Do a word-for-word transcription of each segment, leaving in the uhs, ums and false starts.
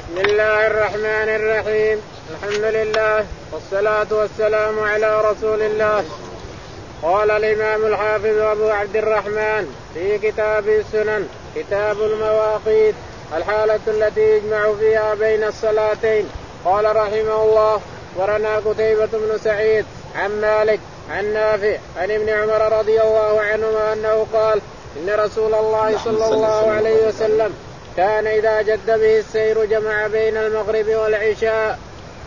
بسم الله الرحمن الرحيم. الحمد لله والصلاة والسلام على رسول الله. قال الإمام الحافظ أبو عبد الرحمن في كتاب السنن كتاب المواقيت الحالة التي يجمع فيها بين الصلاتين. قال رحمه الله: ورنا قتيبة بن سعيد عن مالك عن نافع عن ابن عمر رضي الله عنهما أنه قال: إن رسول الله صلى الله عليه وسلم كان إذا جد به السير جمع بين المغرب والعشاء.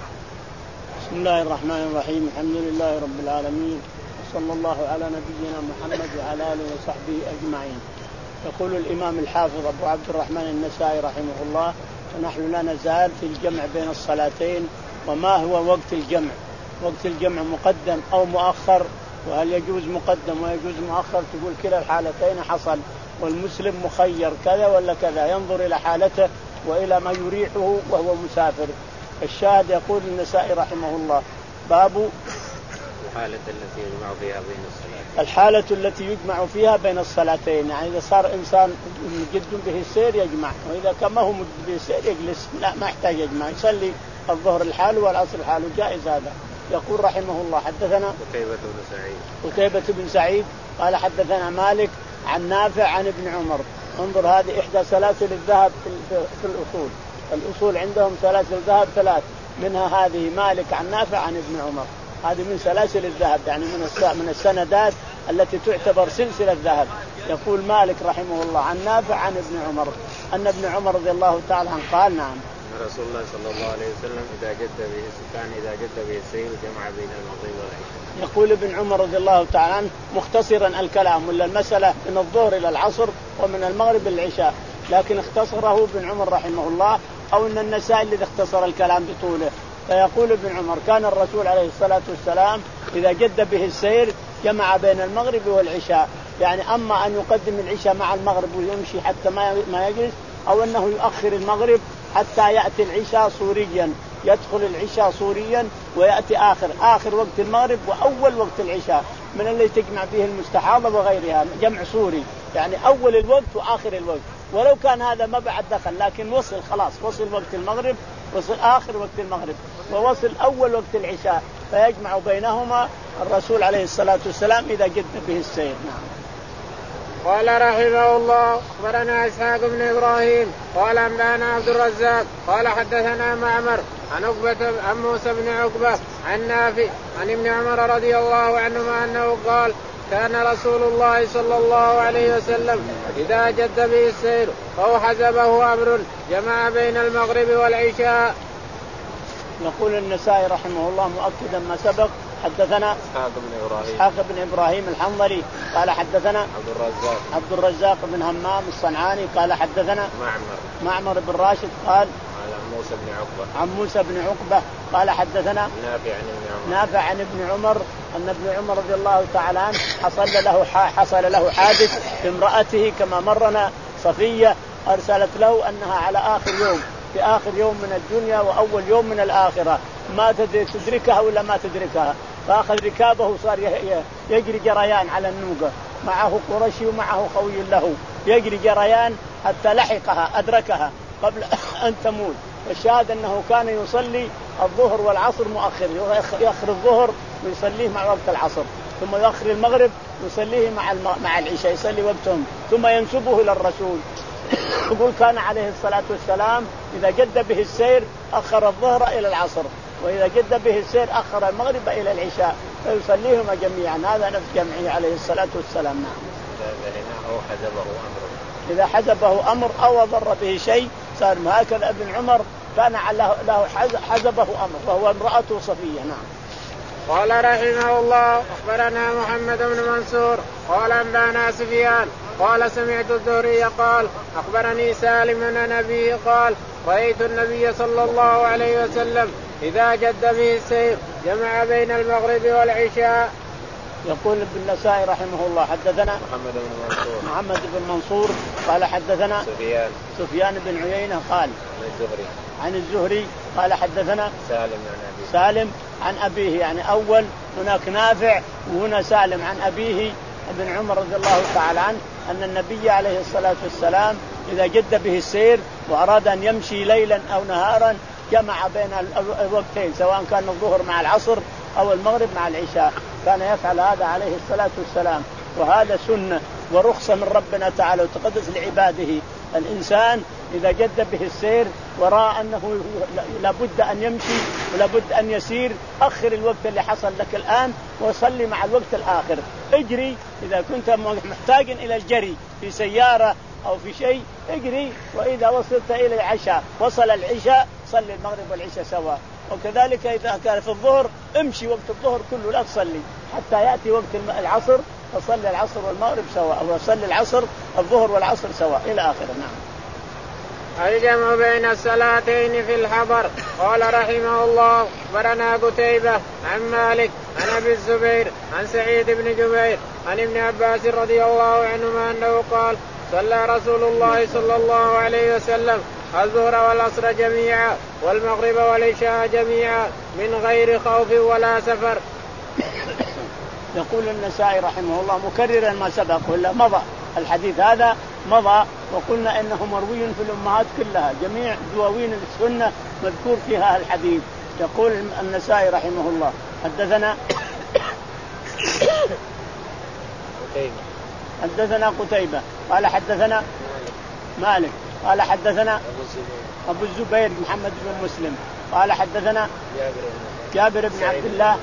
بسم الله الرحمن الرحيم. الحمد لله رب العالمين، وصلى الله على نبينا محمد وعلى آله وصحبه أجمعين. يقول الإمام الحافظ أبو عبد الرحمن النسائي رحمه الله: ونحن لا نزال في الجمع بين الصلاتين. وما هو وقت الجمع؟ وقت الجمع مقدم أو مؤخر؟ وهل يجوز مقدم ويجوز مؤخر؟ تقول كلا الحالتين حصل، والمسلم مخير كذا ولا كذا، ينظر إلى حالته وإلى ما يريحه وهو مسافر. الشاهد يقول النسائي رحمه الله: باب الحالة التي يجمع فيها بين الصلاتين. الحالة التي يجمع فيها بين الصلاتين، يعني إذا صار إنسان جد به السير يجمع، وإذا كان ما هو مجد به السير يجلس، لا ما يحتاج يجمع، يصلي الظهر الحال والعصر الحال، جائز هذا. يقول رحمه الله: حدثنا قتيبة بن سعيد قتيبة بن سعيد قال حدثنا مالك عن نافع عن ابن عمر. انظر، هذه إحدى سلاسل الذهب في الأصول. الأصول عندهم سلاسل الذهب ثلاث، منها هذه مالك عن نافع عن ابن عمر. هذه من سلاسل الذهب، يعني من من السندات التي تعتبر سلسلة الذهب. يقول مالك رحمه الله عن نافع عن ابن عمر أن ابن عمر رضي الله تعالى عنه قال: نعم، رسول الله صلى الله عليه وسلم إذا جد به كان إذا جد به السير جمع بين المغرب والعشاء. يقول ابن عمر رضي الله تعالى عنه مختصرا الكلام، ولا المسألة من الظهر إلى العصر ومن المغرب إلى العشاء، لكن اختصره ابن عمر رحمه الله، أو أن النسائي الذي اختصر الكلام بطوله. فيقول ابن عمر: كان الرسول عليه الصلاة والسلام إذا جد به السير جمع بين المغرب والعشاء، يعني أما أن يقدم العشاء مع المغرب ويمشي حتى ما يجلس، أو أنه يؤخر المغرب حتى يأتي العشاء صوريا، يدخل العشاء صوريا ويأتي آخر آخر وقت المغرب وأول وقت العشاء، من اللي تجمع به المستحاضة وغيرها، جمع صوري، يعني أول الوقت وآخر الوقت، ولو كان هذا ما بعد دخل، لكن وصل خلاص، وصل وقت المغرب، وصل آخر وقت المغرب، ووصل أول وقت العشاء، فيجمع بينهما الرسول عليه الصلاة والسلام إذا جد به السير. نعم. قال رحمه الله: أخبرنا إسحاق بن إبراهيم قال أنبأنا عبد الرزاق قال حدثنا معمر عن عقبة عن موسى بن عقبة عن نافع عن ابن عمر رضي الله عنهما أنه قال: كان رسول الله صلى الله عليه وسلم إذا جد به السير أو حزبه أمر جمع بين المغرب والعشاء. يقول النسائي رحمه الله مؤكدا ما سبق: حدثنا إسحاق بن إبراهيم إسحاق بن إبراهيم الحنظلي قال حدثنا عبد الرزاق عبد الرزاق بن همام الصنعاني قال حدثنا معمر معمر بن راشد قال عن موسى بن عقبة عن موسى بن عقبة قال حدثنا نافع عن ابن عمر نافع عن ابن عمر أن ابن عمر رضي الله تعالى عنه حصل له حصل له حادث بامرأته كما مرنا، صفية أرسلت له أنها على آخر يوم، في آخر يوم من الدنيا وأول يوم من الآخرة، ما تدركها ولا ما تدركها، فأخذ ركابه وصار يجري جريان على النوقة، معه قرشي ومعه خوي له، يجري جريان حتى لحقها أدركها قبل أن تموت. الشاهد أنه كان يصلي الظهر والعصر مؤخر، يأخر الظهر ويصليه مع وقت العصر، ثم يأخر المغرب ويصليه مع مع العشاء، يصلي وقتهم، ثم ينسبه إلى الرسول. يقول: كان عليه الصلاة والسلام إذا جد به السير أخر الظهر إلى العصر، وإذا جد به السير أخر المغرب إلى العشاء، فيصليهما جميعا. هذا نفس جمعه عليه الصلاة والسلام. نعم. أو حزبه أمر، إذا حزبه أمر أو ضر به شيء صار. هكذا ابن عمر كان له حزبه أمر، وهو امرأته صفية. نعم. قال رحمه الله: أخبرنا محمد بن منصور قال أنبأنا سفيان قال سمعت الزهري قال أخبرني سالم عن أبيه قال: رأيت النبي صلى الله عليه وسلم إذا جد به السير جمع بين المغرب والعشاء. يقول ابن النسائي رحمه الله: حدثنا محمد بن منصور محمد بن منصور قال حدثنا سفيان سفيان بن عيينة قال عن الزهري عن الزهري قال حدثنا سالم عن أبيه سالم عن أبيه، يعني أول هناك نافع وهنا سالم عن أبيه ابن عمر رضي الله تعالى عنه أن النبي عليه الصلاة والسلام إذا جد به السير وأراد أن يمشي ليلا أو نهارا جمع بين الوقتين سواء كان الظهر مع العصر أو المغرب مع العشاء، كان يفعل هذا عليه الصلاة والسلام. وهذا سنة ورخصة من ربنا تعالى وتقدس لعباده. الإنسان إذا جد به السير ورأى أنه لابد أن يمشي ولابد أن يسير، أخر الوقت اللي حصل لك الآن وصلي مع الوقت الآخر. اجري إذا كنت محتاج إلى الجري في سيارة أو في شيء اجري، وإذا وصلت إلى العشاء وصل العشاء صلي المغرب والعشاء سوا. وكذلك إذا كان في الظهر امشي وقت الظهر كله لا تصلي حتى يأتي وقت العصر فصلي العصر والمغرب سوا، أو صلي العصر الظهر والعصر سوا إلى آخره. نعم. الجمع بين الصلاتين في الحضر. قال رحمه الله أخبرنا قتيبة عن مالك عن أبي الزبير عن سعيد بن جبير عن ابن عباس رضي الله عنهما أنه قال صلى رسول الله صلى الله عليه وسلم الظهر والعصر جميعا والمغرب والعشاء جميعا من غير خوف ولا سفر. يقول النسائي رحمه الله مكررا ما سبق ولا مضى الحديث هذا مضى، وقلنا انه مروي في الامهات كلها، جميع دواوين السنه مذكور فيها الحديث. يقول النسائي رحمه الله حدثنا حدثنا قتيبة قال حدثنا مالك قال حدثنا أبو الزبير محمد بن مسلم قال حدثنا جابر بن عبد الله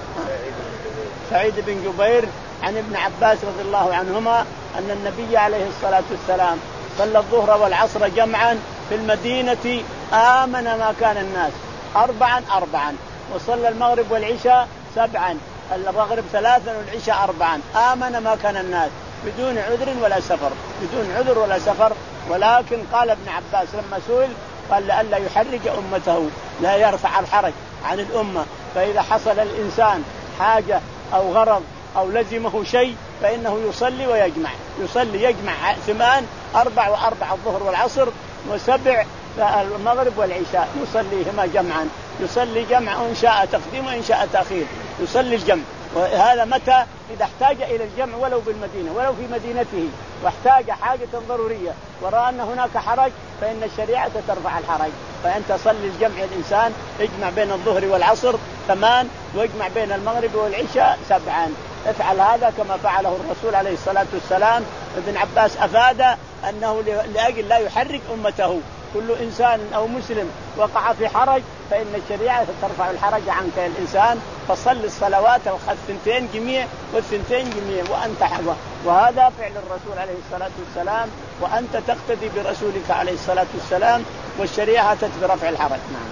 سعيد بن جبير عن ابن عباس رضي الله عنهما أن النبي عليه الصلاة والسلام صلى الظهر والعصر جمعا في المدينة آمن ما كان الناس أربعا أربعا، وصلى المغرب والعشاء سبعا، المغرب ثلاثا والعشاء أربعا، آمن ما كان الناس بدون عذر ولا سفر، بدون عذر ولا سفر. ولكن قال ابن عباس لما سئل قال لئلا يحرج أمته، لا يرفع الحرج عن الأمة، فإذا حصل الإنسان حاجة أو غرض أو لزمه شيء فإنه يصلي ويجمع، يصلي يجمع ثمان أربع وأربع الظهر والعصر وسبع المغرب والعشاء يصليهما جمعا، يصلي جمع إن شاء تقديم وإن شاء تأخير، يصلي الجمع. وهذا متى؟ إذا احتاج إلى الجمع ولو بالمدينة ولو في مدينته واحتاج حاجة ضرورية ورأى أن هناك حرج فإن الشريعة ترفع الحرج، فأنت صلي الجمع الإنسان اجمع بين الظهر والعصر ثمان واجمع بين المغرب والعشاء سبعا. افعل هذا كما فعله الرسول عليه الصلاة والسلام. ابن عباس أفاد أنه لأجل لا يحرك أمته، كل إنسان أو مسلم وقع في حرج فإن الشريعة ترفع الحرج عنك يا الإنسان، فصل الصلوات الثنتين جميع والثنتين جميع وأنت حظة. وهذا فعل الرسول عليه الصلاة والسلام، وأنت تقتدي برسولك عليه الصلاة والسلام، والشريعة تتبع رفع الحرج. نعم.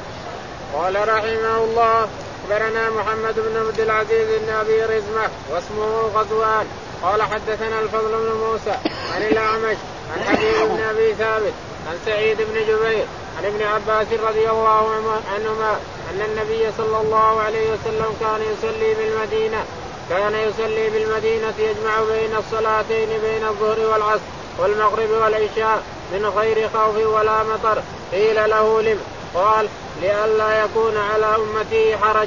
قال رحمه الله أخبرنا محمد بن عبد العزيز بن أبي رزمة واسمه غزوان قال حدثنا الفضل بن موسى عن الأعمش عن حبيب بن أبي ثابت عن سعيد بن جبير عن ابن عباس رضي الله عنهما أن النبي صلى الله عليه وسلم كان يصلي بالمدينة كان يصلي بالمدينة يجمع بين الصلاتين بين الظهر والعصر والمغرب والعشاء من غير خوف ولا مطر. قيل له لم؟ قال لئلا يكون على أمتي حرج.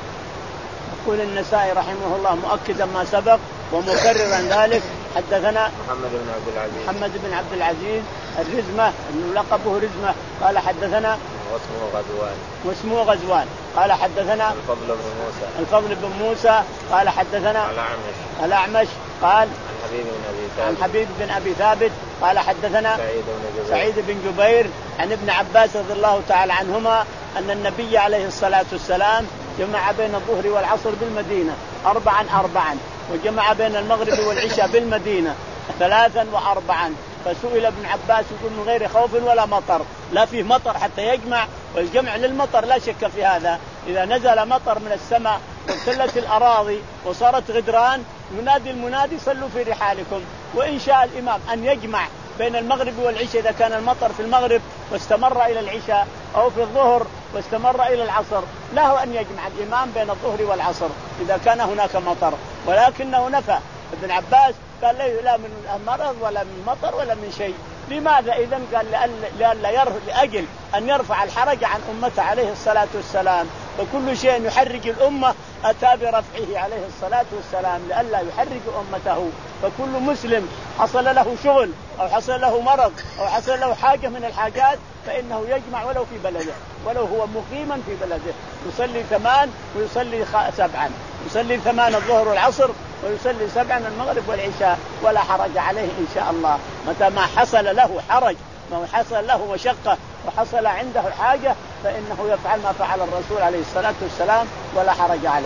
يقول النسائي رحمه الله مؤكدا ما سبق ومكررا ذلك حدثنا محمد بن عبد العزيز محمد بن عبد العزيز الرزمة انه لقبه رزمة قال حدثنا واسمه غزوان واسمه غزوان قال حدثنا الفضل بن موسى الفضل بن موسى قال حدثنا الأعمش الأعمش قال عن حبيب بن أبي ثابت عن حبيب بن أبي ثابت قال حدثنا سعيد بن جبير سعيد بن جبير عن ابن عباس رضي الله تعالى عنهما أن النبي عليه الصلاة والسلام جمع بين الظهر والعصر بالمدينة أربعا أربعا، وجمع بين المغرب والعشاء بالمدينة ثلاثا وأربعا. فسئل ابن عباس يقول من غير خوف ولا مطر، لا فيه مطر حتى يجمع، والجمع للمطر لا شك في هذا. إذا نزل مطر من السماء وابتلت الأراضي وصارت غدران ينادي المنادي صلوا في رحالكم. وإن شاء الإمام أن يجمع بين المغرب والعشاء إذا كان المطر في المغرب واستمر إلى العشاء أو في الظهر واستمر إلى العصر، له أن يجمع الإمام بين الظهر والعصر إذا كان هناك مطر. ولكنه نفى ابن عباس قال لا من مرض ولا من مطر ولا من شيء. لماذا إذن؟ قال لأجل أن يرفع الحرج عن أمته عليه الصلاة والسلام. فكل شيء يحرج الأمة أتى برفعه عليه الصلاة والسلام لئلا يحرج أمته. فكل مسلم حصل له شغل أو حصل له مرض أو حصل له حاجة من الحاجات فإنه يجمع ولو في بلده ولو هو مقيما في بلده، يصلي ثمان ويصلي سبعا، يصلي ثمان الظهر والعصر ويصلي سبعا المغرب والعشاء ولا حرج عليه إن شاء الله. متى ما حصل له حرج ما حصل له مشقة وحصل عنده حاجة فإنه يفعل ما فعل الرسول عليه الصلاة والسلام ولا حرج عليه.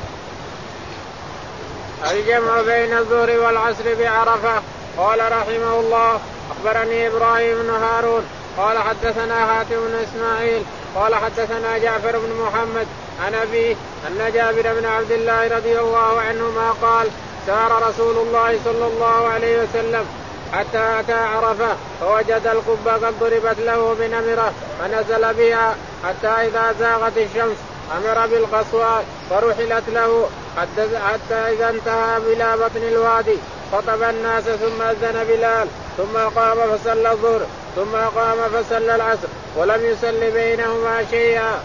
الجمع بين الظهر والعصر بعرفة. قال رحمه الله أخبرني إبراهيم بن هارون قال حدثنا حاتم بن إسماعيل قال حدثنا جعفر بن محمد عن أبيه أن جابر بن عبد الله رضي الله عنهما قال سار رسول الله صلى الله عليه وسلم حتى أتى عرفة فوجد القبة قد ضربت له بنمرة فنزل بها حتى إذا زاغت الشمس أمر بالقصوى فرحلت له حتى إذا انتهى إلى بطن الوادي خطب الناس ثم أذن بلال ثم قام فصلى الظهر ثم قام فصلى العصر ولم يصل بينهما شيئا.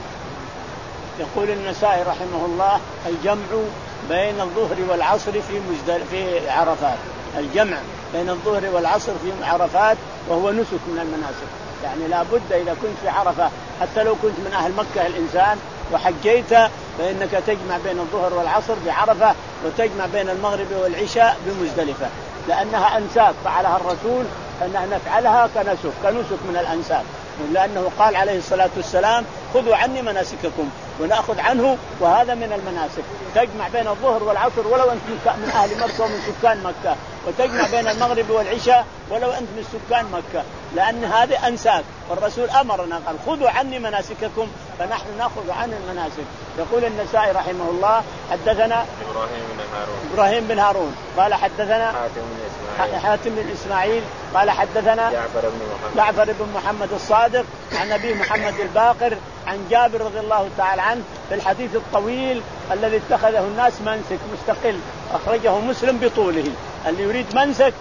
يقول النسائي رحمه الله الجمع بين الظهر والعصر في مجدل في عرفات. الجمع بين الظهر والعصر في عرفات وهو نسك من المناسك، يعني لا بد إذا كنت في عرفة حتى لو كنت من أهل مكة الإنسان وحجيت فإنك تجمع بين الظهر والعصر بعرفة وتجمع بين المغرب والعشاء بمزدلفة لأنها أنساك فعلها الرسول أن نفعلها كنسك كنسك من الأنساك، لأنه قال عليه الصلاة والسلام خذوا عني مناسككم ونأخذ عنه وهذا من المناسك. تجمع بين الظهر والعصر ولو أنت من أهل مكة ومن سكان مكة، وتجمع بين المغرب والعشاء ولو أنت من سكان مكة، لأن هذه أنساك والرسول أمرنا قال خذوا عني مناسككم فنحن نأخذ عن المناسك. يقول النسائي رحمه الله حدثنا إبراهيم بن هارون إبراهيم بن هارون قال حدثنا حاتم بن إسماعيل حاتم بن إسماعيل قال حدثنا جعفر بن محمد جعفر بن محمد الصادق عن أبي محمد الباقر عن جابر رضي الله تعالى عنه في الحديث الطويل الذي اتخذه الناس منسك مستقل أخرجه مسلم بطوله. اللي يريد منسك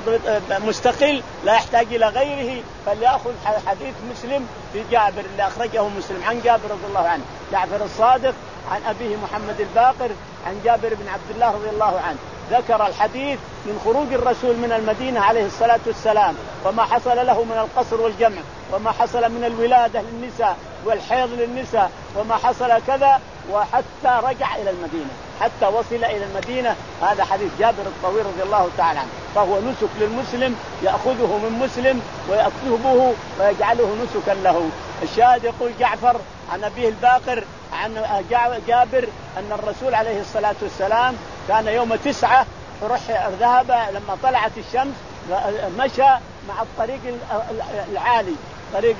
مستقل لا يحتاج إلى غيره فليأخذ حديث مسلم في جابر اللي أخرجه مسلم عن جابر رضي الله عنه. جعفر الصادق عن أبيه محمد الباقر عن جابر بن عبد الله رضي الله عنه ذكر الحديث من خروج الرسول من المدينة عليه الصلاة والسلام وما حصل له من القصر والجمع وما حصل من الولادة للنساء والحيض للنساء وما حصل كذا وحتى رجع إلى المدينة حتى وصل إلى المدينة. هذا حديث جابر الطويل رضي الله تعالى عنه، فهو نسك للمسلم يأخذه من مسلم ويكتبه ويجعله نسكا له. الشاهد يقول جعفر عن أبيه الباقر عن جابر أن الرسول عليه الصلاة والسلام كان يوم تسعة فرح ذهب لما طلعت الشمس مشى مع الطريق العالي طريق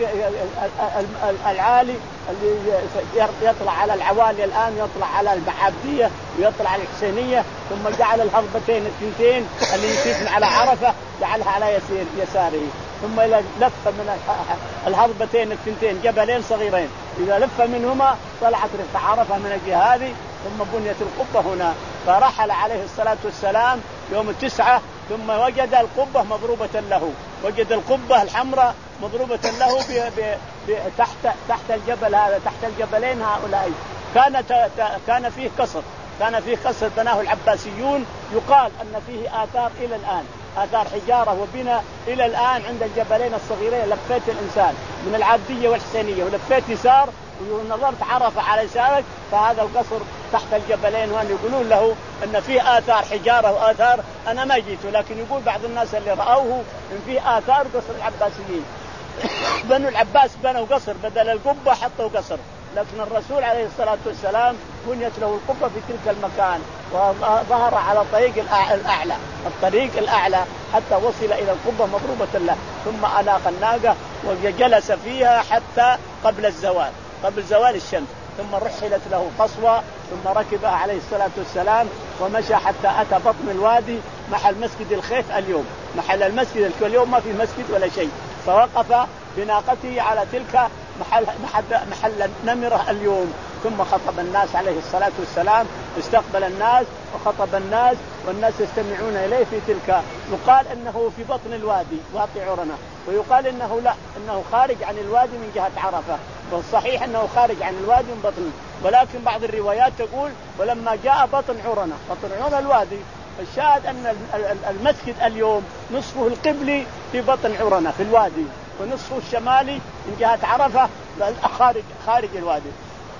العالي اللي يطلع على العوالي الآن يطلع على المعابدية ويطلع على الحسينية ثم جعل الهضبتين الثنتين اللي يسير على عرفة جعلها على يسير يساره ثم لف من الهضبتين الثنتين جبلين صغيرين إذا لف منهما طلعت رفع عرفة من الجهة هذه ثم بنيت القبة هنا. فرحل عليه الصلاة والسلام يوم التسعة ثم وجد القبة مضروبة له، وجد القبة الحمراء مضروبة له ب ب ب تحت تحت الجبل هذا تحت الجبلين هؤلاء. كان كان فيه قصر كان فيه قصر بناه العباسيون يقال أن فيه آثار إلى الآن آثار حجارة وبناء إلى الآن عند الجبلين الصغيرين. لفيت الإنسان من العابدية والحسينية ولفيت يسار ونظرت عرفة على يسارك فهذا القصر تحت الجبلين، وأن يقولون له أن فيه آثار حجارة وآثار. أنا ما جيت لكن يقول بعض الناس اللي رأوه إن فيه آثار قصر العباسيين. بنو العباس بنوا قصر بدل القبة حطوا قصر، لكن الرسول عليه الصلاة والسلام بنيت له القبة في تلك المكان وظهر على الطريق الأعلى الطريق الأعلى حتى وصل إلى القبة مضروبة له ثم أناق الناقة وجلس فيها حتى قبل الزوال قبل زوال الشمس ثم رحلت له قصوى ثم ركبها عليه الصلاة والسلام ومشى حتى أتى بطن الوادي محل مسجد الخيف اليوم محل المسجد اليوم ما في مسجد ولا شيء. فوقف بناقته على تلك محل, محل, محل نمرة اليوم ثم خطب الناس عليه الصلاة والسلام استقبل الناس وخطب الناس والناس يستمعون إليه في تلك. يقال أنه في بطن الوادي وادي عرنة ويقال أنه لا أنه خارج عن الوادي من جهة عرفة والصحيح أنه خارج عن الوادي من بطن، ولكن بعض الروايات تقول ولما جاء بطن عرنة، بطن عرنة الوادي. الشاهد أن المسجد اليوم نصفه القبلي في بطن عرنة في الوادي، ونصفه الشمالي من جهة عرفة خارج خارج الوادي.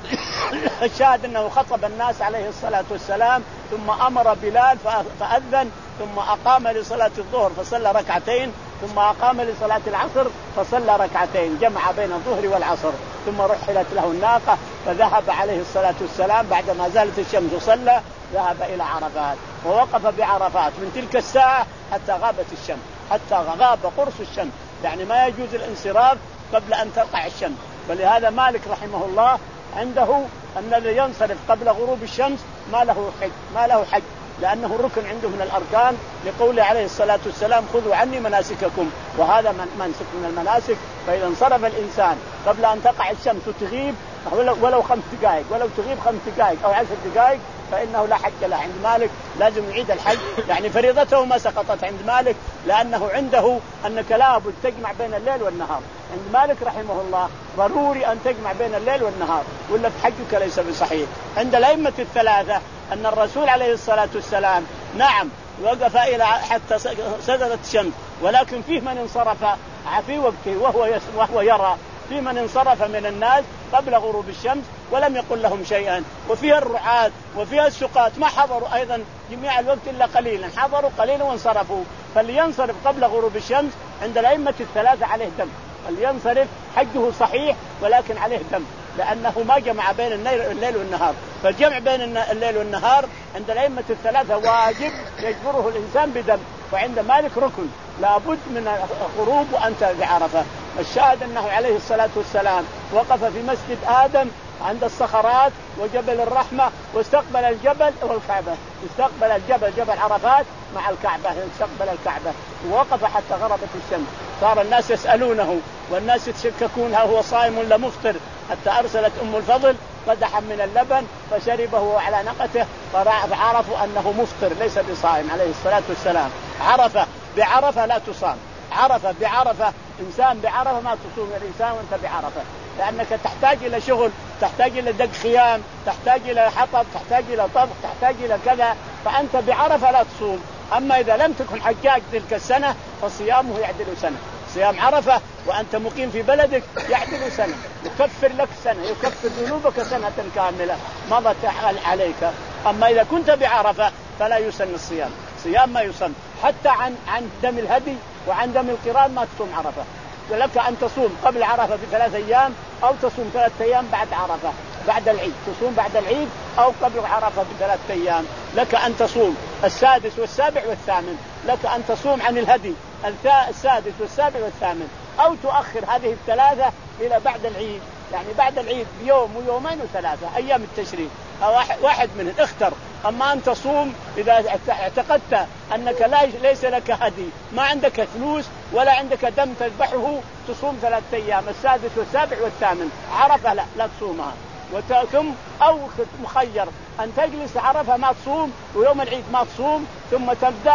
الشاهد أنه خطب الناس عليه الصلاة والسلام، ثم أمر بلال فأذن، ثم أقام لصلاة الظهر فصلى ركعتين، ثم أقام لصلاة العصر فصلى ركعتين، جمع بين الظهر والعصر، ثم رحلت له الناقة فذهب عليه الصلاة والسلام بعدما زالت الشمس صلى، ذهب إلى عرفات ووقف بعرفات من تلك الساعة حتى غابت الشمس، حتى غاب قرص الشمس، يعني ما يجوز الانصراف قبل أن تقع الشمس. فلهذا مالك رحمه الله عنده أن الذي ينصرف قبل غروب الشمس ما له حج، ما له حج، لأنه ركن عنده من الأركان، لقوله عليه الصلاة والسلام خذوا عني مناسككم، وهذا منسك من المناسك. فإذا انصرف الإنسان قبل أن تقع الشمس وتغيب ولو خمس دقائق، ولو تغيب خمس دقائق أو عشر دقائق، فإنه لا حج له. عند مالك لازم يعيد الحج، يعني فريضته ما سقطت عند مالك، لأنه عنده أنك لابد تجمع بين الليل والنهار. عند مالك رحمه الله ضروري أن تجمع بين الليل والنهار، ولا في حجك ليس بصحيح. عند الأئمة الثلاثة أن الرسول عليه الصلاة والسلام نعم وقف إلى حتى سدلت الشمس، ولكن فيه من انصرف في وقته وهو وهو يرى، في من انصرف من الناس قبل غروب الشمس ولم يقل لهم شيئا، وفيها الرعاة وفيها السقاة ما حضروا أيضا جميع الوقت إلا قليلا، حضروا قليلا وانصرفوا. فلينصرف قبل غروب الشمس عند الأئمة الثلاثة عليه دم، فلينصرف حجه صحيح ولكن عليه دم، لأنه ما جمع بين الليل والنهار. فالجمع بين الليل والنهار عند الأئمة الثلاثة واجب يجبره الإنسان بدم، وعند مالك ركن لابد من الغروب وأنت بعرفة. الشاهد أنه عليه الصلاة والسلام وقف في مسجد آدم عند الصخرات وجبل الرحمة، واستقبل الجبل والكعبة، استقبل الجبل جبل عرفات مع الكعبة، استقبل الكعبة ووقف حتى غربت الشمس. صار الناس يسألونه والناس يتشككون هل هو صائم ولا مفطر، حتى أرسلت أم الفضل قدحا من اللبن فشربه على نقته، فعرفوا أنه مفطر ليس بصائم عليه الصلاة والسلام. عرفة بعرفة لا تصام، عرفة بعرفة إنسان بعرفة ما تصوم الإنسان وأنت بعرفة، لأنك تحتاج إلى شغل، تحتاج إلى دق خيام، تحتاج إلى حطب، تحتاج إلى طبخ، تحتاج إلى كذا، فأنت بعرفة لا تصوم. أما إذا لم تكن حجاج تلك السنة فصيامه يعدل سنة، صيام عرفة وأنت مقيم في بلدك يعدل سنة، يكفر لك سنة، يكفر ذنوبك سنة كاملة مضت عليك. أما إذا كنت بعرفة فلا يسن الصيام، صيام ما يسن حتى عن عن دم الهدي وعن دم القران ما تصوم عرفة. ولك أن تصوم قبل عرفة بثلاث أيام أو تصوم ثلاثة أيام بعد عرفة بعد العيد، تصوم بعد العيد أو قبل عرفة بثلاث أيام. لك أن تصوم السادس والسابع والثامن، لك أن تصوم عن الهدي السادس والسابع والثامن، أو تؤخر هذه الثلاثة إلى بعد العيد، يعني بعد العيد بيوم ويومين وثلاثة أيام التشريق أو واحد منهم اختر. أما أن تصوم إذا اعتقدت أنك لا ليس لك هدي، ما عندك فلوس ولا عندك دم تذبحه، تصوم ثلاثة أيام السادس والسابع والثامن عرفة لا, لا تصومها. وتم أو مخير أن تجلس عرفة ما تصوم ويوم العيد ما تصوم، ثم تبدأ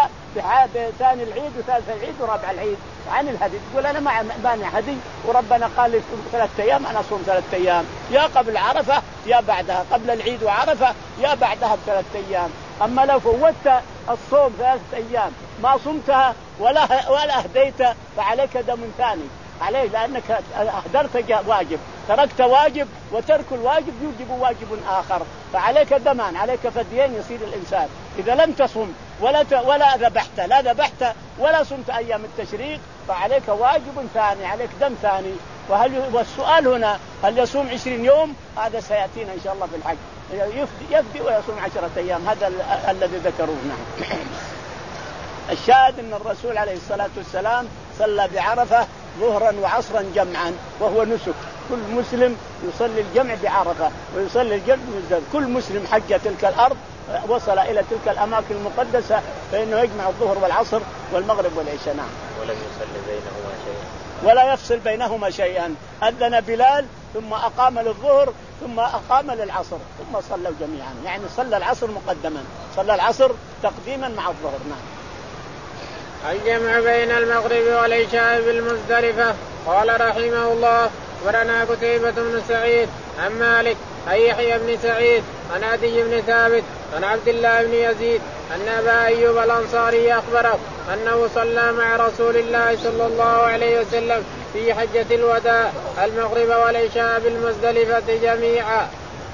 بثاني العيد وثالث العيد ورابع العيد عن الهدي، تقول أنا ما مانع هدي وربنا قال لي ثلاثة أيام أنا أصوم ثلاثة أيام، يا قبل عرفة يا بعدها، قبل العيد وعرفة يا بعدها بثلاثة أيام. أما لو فوتت الصوم ثلاثة أيام ما صمتها ولا ولا أهديت فعليك دم ثاني عليه، لأنك أهدرت واجب، تركت واجب، وترك الواجب يوجب واجب آخر، فعليك دمان، عليك فديين يصير الإنسان إذا لم تصم ولا ولا ذبحت لا ذبحت ولا صمت أيام التشريق فعليك واجب ثاني، عليك دم ثاني. وهل والسؤال هنا هل يصوم عشرين يوم؟ هذا سيأتينا إن شاء الله في الحج، يفدي, يفدي ويصوم عشرة أيام، هذا الذي ذكروه. نعم. الشاهد أن الرسول عليه الصلاة والسلام صلى بعرفة ظهرا وعصرا جمعا وهو نسك، كل مسلم يصلي الجمع بعرفة ويصلي الجمع بالذات. كل مسلم حج تلك الأرض وصل إلى تلك الأماكن المقدسة فإنه يجمع الظهر والعصر والمغرب والعشاء. نعم. ولم يصلي بينهما شيئا، ولا يفصل بينهما شيئا. أذن بلال ثم أقام للظهر ثم أقام للعصر ثم صلوا جميعا، يعني صلى العصر مقدما، صلى العصر تقديما مع الظهر. نعم. الجمع بين المغرب والعشاء بالمزدلفة. قال رحمه الله أخبرنا قتيبة بن سعيد عن مالك عن يحيى بن سعيد عن عدي بن ثابت عن عبد الله بن يزيد أن أبا أيوب الأنصاري أخبره أنه صلى مع رسول الله صلى الله عليه وسلم في حجة الوداع المغرب والعشاء بالمزدلفة جميعا.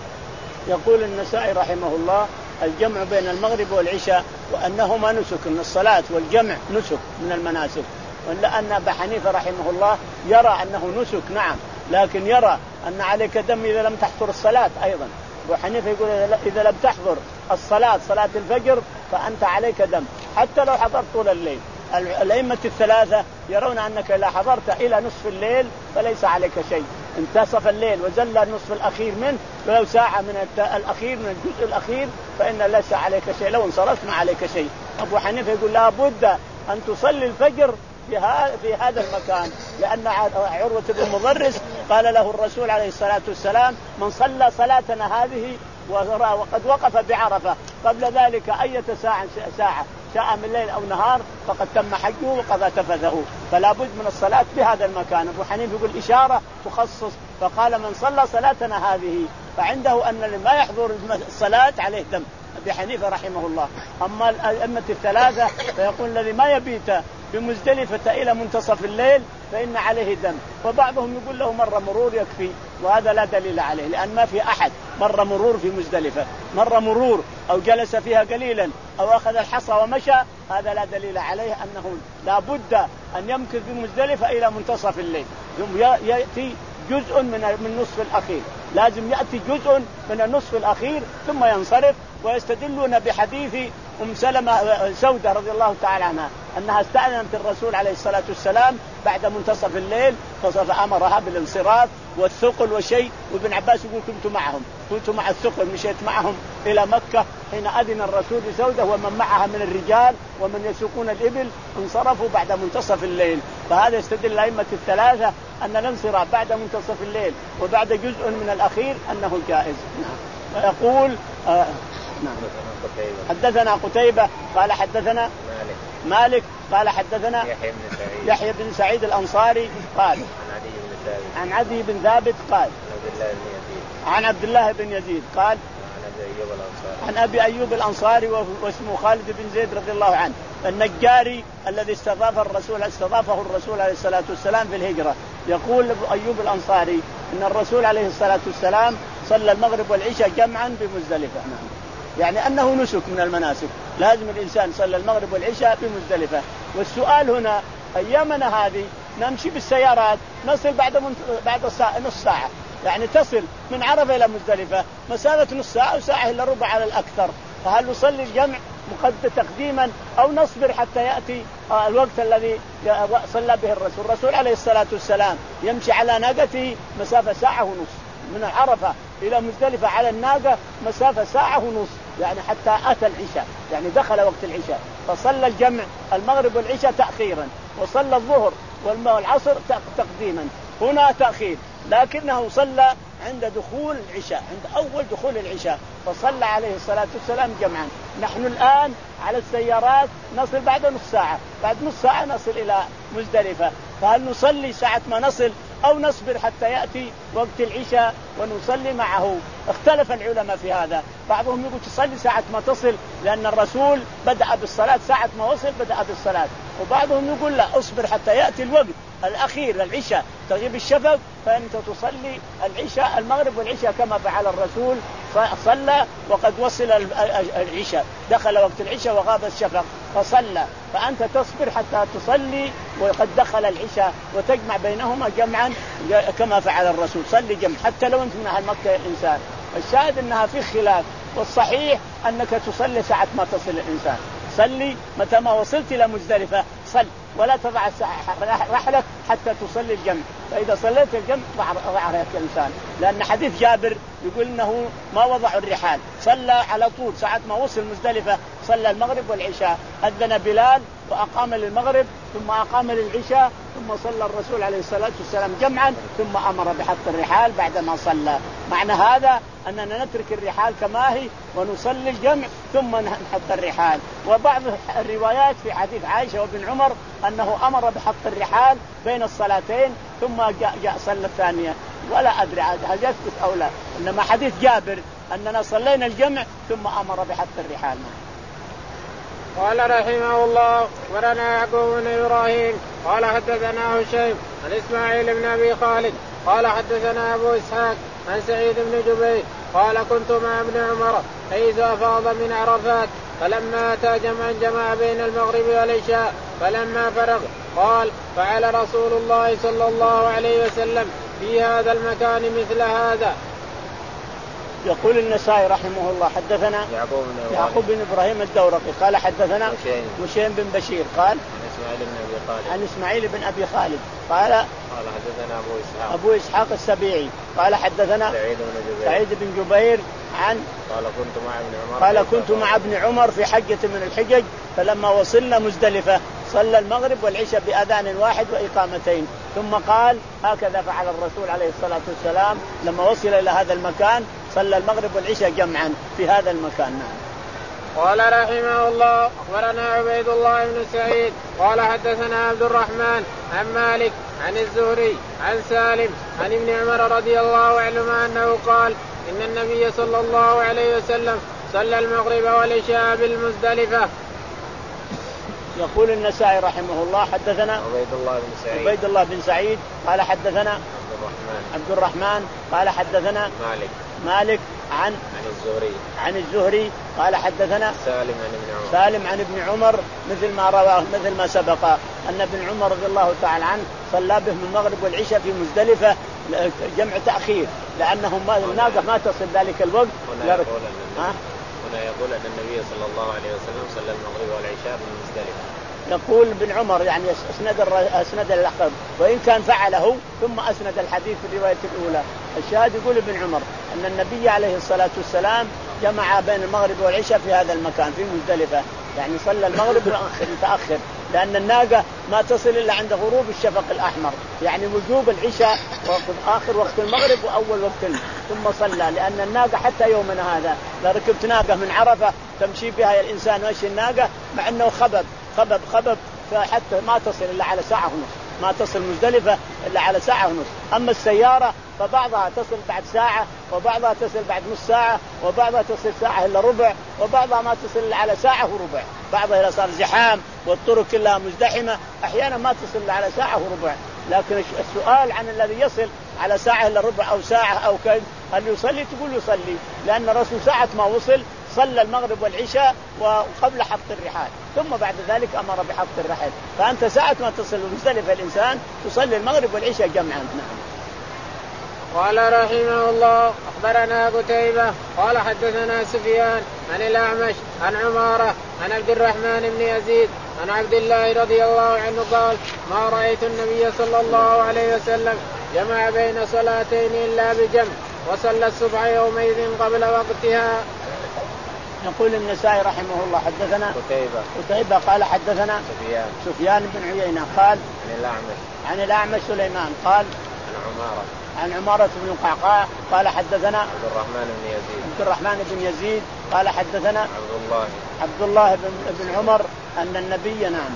يقول النسائي رحمه الله الجمع بين المغرب والعشاء وأنهما نسك من الصلاة والجمع نسك من المناسك، ولأن أبا حنيفة رحمه الله يرى أنه نسك نعم، لكن يرى أن عليك دم إذا لم تحضر الصلاة أيضا. أبو حنيفة يقول إذا لم تحضر الصلاة صلاة الفجر فأنت عليك دم حتى لو حضرت طول الليل. الأئمة الثلاثة يرون أنك إذا حضرت إلى نصف الليل فليس عليك شيء، انتصف الليل وزل النصف الأخير منه ولو ساعة من الأخير من الجزء الأخير فإن ليس عليك شيء، لو انصرفت ما عليك شيء. أبو حنيفة يقول لا بد أن تصلي الفجر في هذا المكان، لأن عروة بن مضرس قال له الرسول عليه الصلاة والسلام من صلى صلاتنا هذه وقد وقف بعرفة قبل ذلك أي ساعة ساعة شاء من الليل أو نهار فقد تم حجه وقضى تفثه، فلا بد من الصلاة بهذا المكان. أبو حنيفة يقول إشارة تخصص، فقال من صلى صلاتنا هذه، فعنده أن اللي ما يحضر الصلاة عليه دم أبي حنيفة رحمه الله. أما الأئمة الثلاثة فيقول الذي ما يبيت بمزدلفة إلى منتصف الليل فإن عليه دم، وبعضهم يقول له مرة مرور يكفي، وهذا لا دليل عليه لأن ما في أحد مرة مرور في مزدلفة، مرة مرور أو جلس فيها قليلا أو أخذ الحصى ومشى، هذا لا دليل عليه أنه لا بد أن يمكث بمزدلفة إلى منتصف الليل، ثم يأتي جزء من من نصف الأخير، لازم يأتي جزء من النصف الأخير ثم ينصرف. ويستدلون بحديث أم سلمة سودة رضي الله تعالى عنها أنها استأذنت الرسول عليه الصلاة والسلام بعد منتصف الليل فأمرها بالانصراف والثقل وشيء، وابن عباس يقول كنت معهم، كنت مع الثقل مشيت معهم إلى مكة حين أذن الرسول لسودة ومن معها من الرجال ومن يسوقون الإبل انصرفوا بعد منتصف الليل. فهذا يستدل الأئمة الثلاثة أن الانصراف بعد منتصف الليل وبعد جزء من الأخير أنه جائز. ويقول آه نعم. حدثنا قتيبة قال حدثنا مالك, مالك قال حدثنا يحيى بن سعيد, يحيى بن سعيد الأنصاري قال عن عدي بن ثابت قال عن عبد الله بن يزيد قال عن أبي أيوب الأنصاري واسمه خالد بن زيد رضي الله عنه النجاري الذي استضاف الرسول استضافه الرسول عليه الصلاة والسلام في الهجرة. يقول أبو أيوب الأنصاري إن الرسول عليه الصلاة والسلام صلى المغرب والعشاء جمعا بمزدلفة، يعني أنه نسك من المناسك، لازم الإنسان صلى المغرب والعشاء بمزدلفة. والسؤال هنا أيامنا هذه نمشي بالسيارات نصل بعد من... بعد ساعة نص ساعة، يعني تصل من عرفة إلى مزدلفة مسافة نص ساعة وساعة إلا ربع على الأكثر، فهل نصلي الجمع مقدم تقديما أو نصبر حتى يأتي الوقت الذي صلى به الرسول؟ الرسول عليه الصلاة والسلام يمشي على ناقته مسافة ساعة ونص من عرفة إلى مزدلفة على الناقة مسافة ساعة ونص، يعني حتى أتى العشاء، يعني دخل وقت العشاء، فصلى الجمع المغرب والعشاء تأخيرا وصلى الظهر والعصر تقديما. هنا تأخير لكنه صلى عند دخول العشاء، عند أول دخول العشاء، فصلى عليه الصلاة والسلام جمعا. نحن الآن على السيارات نصل بعد نص ساعة، بعد نص ساعة نصل إلى مزدلفة، فهل نصلي ساعة ما نصل أو نصبر حتى يأتي وقت العشاء ونصلي معه؟ اختلف العلماء في هذا، بعضهم يقول تصلي ساعة ما تصل لأن الرسول بدأ بالصلاة ساعة ما وصل بدأ بالصلاة، وبعضهم يقول لا أصبر حتى يأتي الوقت الأخير العشاء تغيب الشفق فأنت تصلي العشاء المغرب والعشاء كما فعل الرسول صلى وقد وصل العشاء، دخل وقت العشاء وغاب الشفق فصلى، فأنت تصبر حتى تصلي وقد دخل العشاء وتجمع بينهما جمعا كما فعل الرسول. صلي جمع حتى لو أنت من أهل مكة الإنسان. الشاهد أنها في خلاف، والصحيح أنك تصلي ساعة ما تصل الإنسان، صلي متى ما وصلت إلى مزدلفة صل ولا تضع رحلك حتى تصلي الجمع، فإذا صليت الجمع ضع رحلك الإنسان، لأن حديث جابر يقول إنه ما وضعوا الرحال، صلى على طول ساعة ما وصل مزدلفة صلى المغرب والعشاء، أذن بلال وأقام للمغرب ثم أقام للعشاء ثم صلى الرسول عليه الصلاة والسلام جمعا ثم أمر بحط الرحال بعدما صلى. معنى هذا أننا نترك الرحال كما هي ونصلي الجمع ثم نحط الرحال. وبعض الروايات في حديث عائشة وابن عمر أنه أمر بحط الرحال بين الصلاتين ثم جاء, جاء صلى الثانية، ولا أدري هل يسكت أو لا. إنما حديث جابر أننا صلينا الجمع ثم أمر بحط الرحال. قال رحمه الله ورنا يعقوب بن إبراهيم قال حدثنا هشيم عن إسماعيل بن أبي خالد قال حدثنا أبو إسحاق عن سعيد بن جبير قال كنت مع ابن عمر حيث أفاض من عرفات فلما أتى جمعا جمع بين المغرب والعشاء فلما فرغ قال فعل رسول الله صلى الله عليه وسلم في هذا المكان مثل هذا. يقول النسائي رحمه الله حدثنا يعقوب بن, يعقوب بن إبراهيم الدورقي قال حدثنا هشيم بن بشير قال إسماعيل بن أبي خالد عن إسماعيل بن أبي خالد قال قال حدثنا أبو إسحاق أبو إسحاق السبيعي قال حدثنا سعيد بن جبير سعيد بن جبير عن قال كنت مع ابن عمر قال كنت مع ابن عمر في حجة من الحجج فلما وصلنا مزدلفة صلى المغرب والعشاء بأذان واحد وإقامتين ثم قال هكذا فعل الرسول عليه الصلاة والسلام لما وصل إلى هذا المكان صلى المغرب والعشاء جمعا في هذا المكان. قال رحمه الله أخبرنا عبيد الله بن سعيد قال حدثنا عبد الرحمن عن مالك عن الزهري عن سالم عن ابن عمر رضي الله عنهما أنه قال إن النبي صلى الله عليه وسلم صلى المغرب والعشاء بالمزدلفة. يقول النسائي رحمه الله حدثنا عبيد الله بن سعيد عبيد الله بن سعيد قال حدثنا عبد الرحمن عبد الرحمن قال حدثنا مالك مالك عن عن الزهري عن الزهري قال حدثنا سالم عن ابن عمر سالم عن ابن عمر مثل ما رواه مثل ما سبق أن ابن عمر رضي الله تعالى عنه صلى بهم المغرب والعشاء في مزدلفة جمع تأخير لأنهم ما الناقة ما تصل ذلك الوقت. هنا يقول, هنا يقول أن النبي صلى الله عليه وسلم صلى المغرب والعشاء في مزدلفة. يقول ابن عمر يعني أسند أسند الأخر وإن كان فعله ثم أسند الحديث في الرواية الأولى. الشاهد يقول ابن عمر أن النبي عليه الصلاة والسلام جمع بين المغرب والعشاء في هذا المكان في مزدلفة يعني صلى المغرب متأخر لأن الناقة ما تصل إلا عند غروب الشفق الأحمر يعني وجوب العشاء آخر وقت المغرب وأول وقت ثم صلى لأن الناقة حتى يومنا هذا لا ركبت ناقة من عرفة تمشي بها الإنسان ماشي الناقة مع أنه خبب خبب خبب فحتى ما تصل إلا على ساعة ونص ما تصل مزدلفة إلا على ساعة ونص. أما السيارة فبعضها تصل بعد ساعة وبعضها تصل بعد نص ساعة وبعضها تصل ساعة إلا ربع وبعضها ما تصل إلا على ساعة وربع بعضها إذا صار زحام والطرق كلها مزدحمة أحيانا ما تصل إلا على ساعة وربع. لكن السؤال عن الذي يصل على ساعة إلا ربع أو ساعة أو كذا هل يصلي تقول يصلي لأن الرسول ساعة ما وصل صلى المغرب والعشاء وقبل حط الرحال ثم بعد ذلك أمر بحط الرحال فأنت ساعة ما تصل مزدلفة الإنسان تصلي المغرب والعشاء جمعا. قال رحمه الله أخبرنا قتيبة قال حدثنا سفيان عن الأعمش عن عمارة عن عبد الرحمن بن يزيد عن عبد الله رضي الله عنه قال ما رأيت النبي صلى الله عليه وسلم جمع بين صلاتين إلا بجمع وصلى الصبح يومئذ قبل وقتها. يقول النسائي رحمه الله حدثنا قتيبة قتيبة قال حدثنا سفيان سفيان بن عيينة قال عن الأعمش عن الأعمش سليمان قال عن عمارة عن عمارة بن القعقاع قال حدثنا عبد الرحمن بن يزيد عبد الرحمن بن يزيد قال حدثنا عبد الله عبد الله بن, بن عمر أن النبي نعم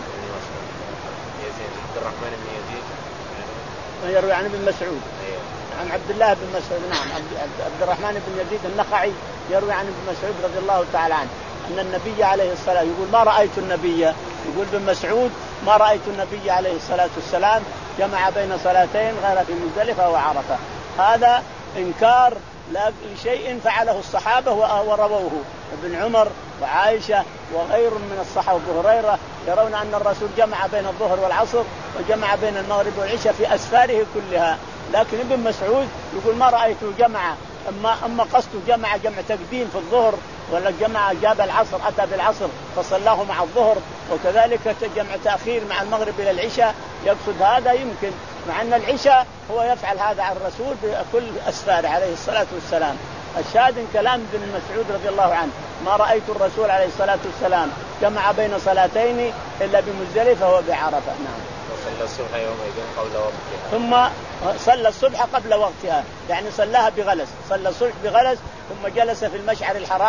يزيد عبد الرحمن بن يزيد يروي عن ابن مسعود أيوه. عن عبد الله بن مسعود نعم عبد الرحمن بن يزيد النخعي يروي عن ابن مسعود رضي الله تعالى عنه أن النبي عليه الصلاة يقول ما رأيت النبي يقول ابن مسعود ما رأيت النبي عليه الصلاة والسلام جمع بين صلاتين غير في مزدلفة وعرفة. هذا إنكار لشيء فعله الصحابة ورووه ابن عمر وعائشة وغير من الصحابة أبو هريرة يرون أن الرسول جمع بين الظهر والعصر وجمع بين المغرب والعشاء في أسفاره كلها. لكن ابن مسعود يقول ما رأيته جمع أما أما قصده جمع جمع تقديم في الظهر ولا جمع جاب العصر أتى بالعصر فصلاه مع الظهر وكذلك جمع تأخير مع المغرب إلى العشاء يقصد هذا يمكن مع أن العشاء هو يفعل هذا عن الرسول بكل أسفاره عليه الصلاة والسلام. الشاهد كلام ابن مسعود رضي الله عنه ما رأيت الرسول عليه الصلاة والسلام جمع بين صلاتين إلا بمزدلفة وبعرفة. نعم. وصلى الصبح يومئذ قبل وقتها ثم صلى الصبح قبل وقتها يعني صلاها بغلس صلى الصبح بغلس ثم جلس في المشعر الحرام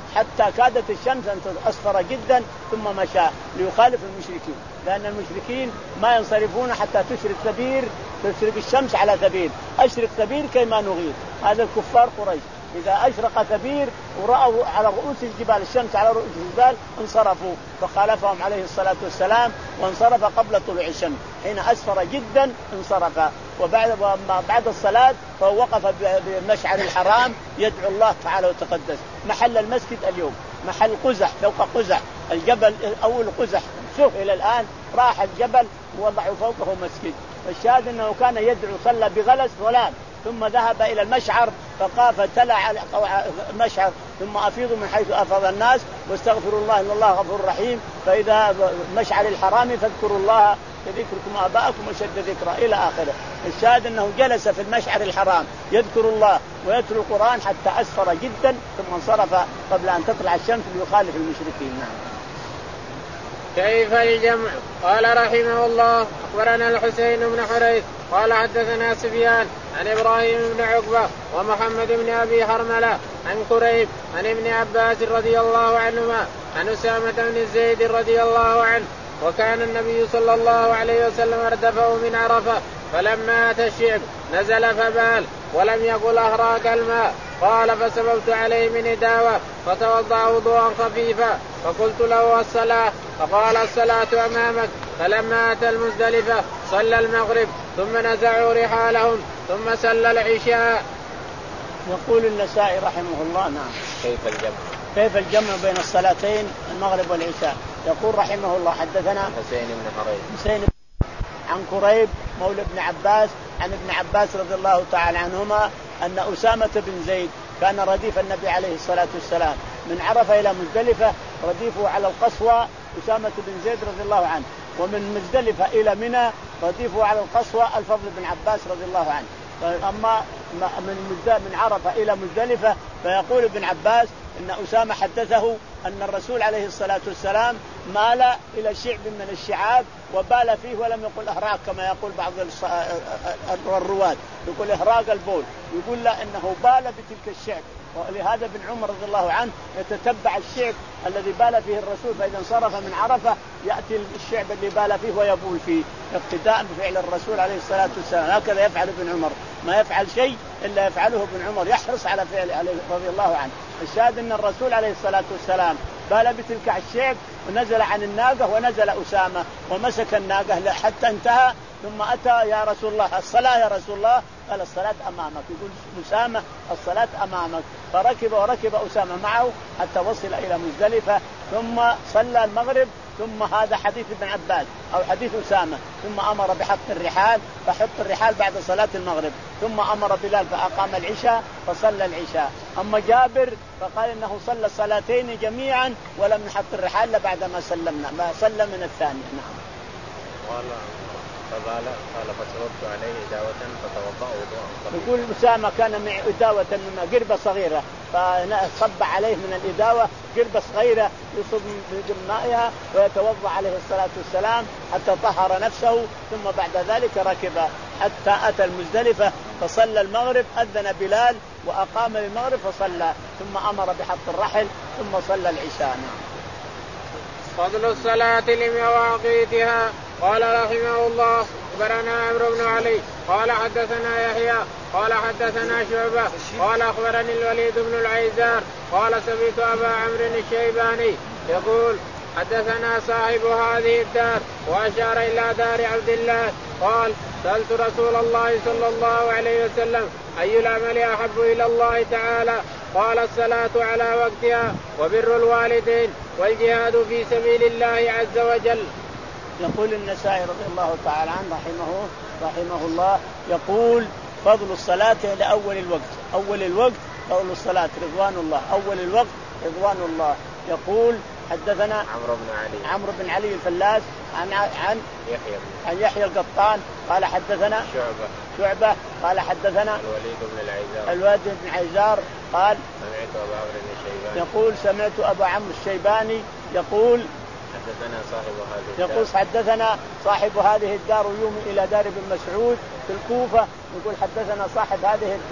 حتى كادت الشمس أن أصفر جدا ثم مشى ليخالف المشركين، لأن المشركين ما ينصرفون حتى تشرق ثبير، تشرق الشمس على ثبير، أشرق ثبير كيما نغير. هذا الكفار قريش إذا أشرق ثبير ورأوا على رؤوس الجبال الشمس على رؤوس الجبال انصرفوا، فخالفهم عليه الصلاة والسلام وانصرف قبل طلوع الشمس، حين أسفر جدا انصرف. وبعد بعد الصلاة فوقف بمشعر الحرام يدعو الله تعالى وتقدس، محل المسجد اليوم محل قزح فوق قزح الجبل، أول قزح شوف إلى الآن راح الجبل ووضعوا فوقه مسجد. الشاهد أنه كان يدعو، صلى بغلس ظلام ثم ذهب إلى المشعر فقاف تلا على المشعر ثم أفيضوا من حيث أفاض الناس واستغفروا الله إن الله غفور رحيم، فإذا مشعر الحرام فاذكروا الله كذكركم آباءكم وشد ذكرى إلى آخره. الشاهد أنه جلس في المشعر الحرام يذكر الله ويتلو القرآن حتى أسفر جدا ثم انصرف قبل أن تطلع الشمس ليخالف المشركين. كيف الجمع؟ قال رحمه الله أخبرنا الحسين بن حريث قال حدثنا سفيان عن إبراهيم بن عقبة ومحمد بن أبي حرملة عن كريب عن ابن عباس رضي الله عنهما عن أسامة بن زيد رضي الله عنه وكان النبي صلى الله عليه وسلم اردفه من عرفة فلما أتى الشعب نزل فبال ولم يقل أهراك الماء، قال فسببت عليه من إداوة فتوضأ وضوءا خفيفا فقلت له الصلاة، فقال الصلاة أمامك. فلما أتى المزدلفة صلى المغرب ثم نزعوا رحالهم ثم صلى العشاء. يقول النسائي رحمه الله نعم كيف الجمع؟ كيف الجمع بين الصلاتين المغرب والعشاء؟ يقول رحمه الله حدثنا حسين بن حريث حسين عن كريب مولى ابن عباس عن ابن عباس رضي الله تعالى عنهما أن أسامة بن زيد كان رديف النبي عليه الصلاة والسلام من عرفة إلى مزدلفة، رديفه على القصوى أسامة بن زيد رضي الله عنه، ومن مزدلفة إلى منى رديفه على القصوى الفضل بن عباس رضي الله عنه. أما من من عرفة إلى مزدلفة فيقول ابن عباس أن أسامة حدثه أن الرسول عليه الصلاة والسلام مال إلى شعب من الشعاب وبال فيه ولم يقل إهراق كما يقول بعض الرواة، يقول إهراق البول، يقول لا إنه بال بتلك الشعب. ولهذا ابن عمر رضي الله عنه يتتبع الشعب الذي بال فيه الرسول، فإذا انصرف من عرفة يأتي الشعب اللي بال فيه ويبول فيه اقتداء بفعل الرسول عليه الصلاة والسلام. هكذا يفعل ابن عمر، ما يفعل شيء إلا يفعله ابن عمر، يحرص على فعل عليه رضي الله عنه. الشاهد أن الرسول عليه الصلاة والسلام بال بتلك الشعب ونزل عن الناقة ونزل أسامة ومسك الناقة حتى انتهى، ثم أتى يا رسول الله الصلاة يا رسول الله، قال الصلاة أمامك، يقول أسامة الصلاة أمامك، فركب وركب أسامة معه حتى وصل إلى مزدلفة ثم صلى المغرب. ثم هذا حديث ابن عباس أو حديث أسامة، ثم أمر بحط الرحال فحط الرحال بعد صلاة المغرب، ثم أمر بلال فأقام العشاء فصلى العشاء. أما جابر فقال إنه صلى الصلاتين جميعا ولم يحط الرحال إلا بعد ما سلمنا ما سلم من الثانية. نعم. فقال قال فسببت عليه إداوة فتوضأ وضوءا. يقول أسامة كان مع إداوة من قربة صغيرة فصب عليه من الإداوة قربة صغيرة يصب من مائها ويتوضأ عليه الصلاة والسلام حتى طهر نفسه، ثم بعد ذلك ركب حتى أتى المزدلفة فصلى المغرب، أذن بلال وأقام المغرب فصلى، ثم أمر بحط الرحل ثم صلى العشاء. فضل الصلاة لمواقيتها. قال رحمه الله أخبرنا عمرو بن علي قال حدثنا يحيى قال حدثنا شعبة قال أخبرني الوليد بن العيزار قال سمعت أبا عمرو الشيباني يقول حدثنا صاحب هذه الدار وأشار إلى دار عبد الله قال سألت رسول الله صلى الله عليه وسلم أي العمل أحب إلى الله تعالى؟ قال الصلاة على وقتها وبر الوالدين والجهاد في سبيل الله عز وجل. يقول النسائي رضي الله تعالى عنه رحمه رحمه الله يقول فضل الصلاة لأول الوقت، أول الوقت فضل الصلاة رضوان الله، أول الوقت رضوان الله. يقول حدثنا عمرو بن علي عمرو بن علي الفلاس عن عن يحيى عن يحيى القطان قال حدثنا شعبة شعبة قال حدثنا الوليد بن العيزار الوليد بن عيزار قال سمعت أبا عمرو الشيباني يقول سمعت أبا عمرو الشيباني يقول حدثنا صاحب هذه الدار يقول حدثنا صاحب هذه الدار ويومي إلى دار ابن مسعود في الكوفة، يقول حدثنا صاحب هذه الدار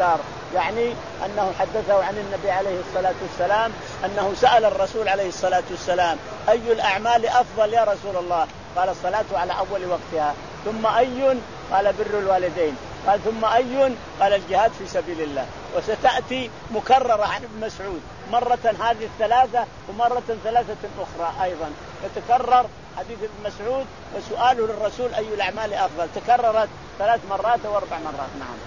يعني أنه حدثه عن النبي عليه الصلاة والسلام أنه سأل الرسول عليه الصلاة والسلام أي الأعمال أفضل يا رسول الله؟ قال الصلاة على أول وقتها. ثم أي؟ قال بر الوالدين. قال ثم أي؟ قال الجهاد في سبيل الله. وستأتي مكررة عن ابن مسعود مرة هذه الثلاثة ومرة ثلاثة أخرى أيضا يتكرر حديث ابن مسعود وسؤاله للرسول أي الأعمال أفضل، تكررت ثلاث مرات وأربع مرات. نعم.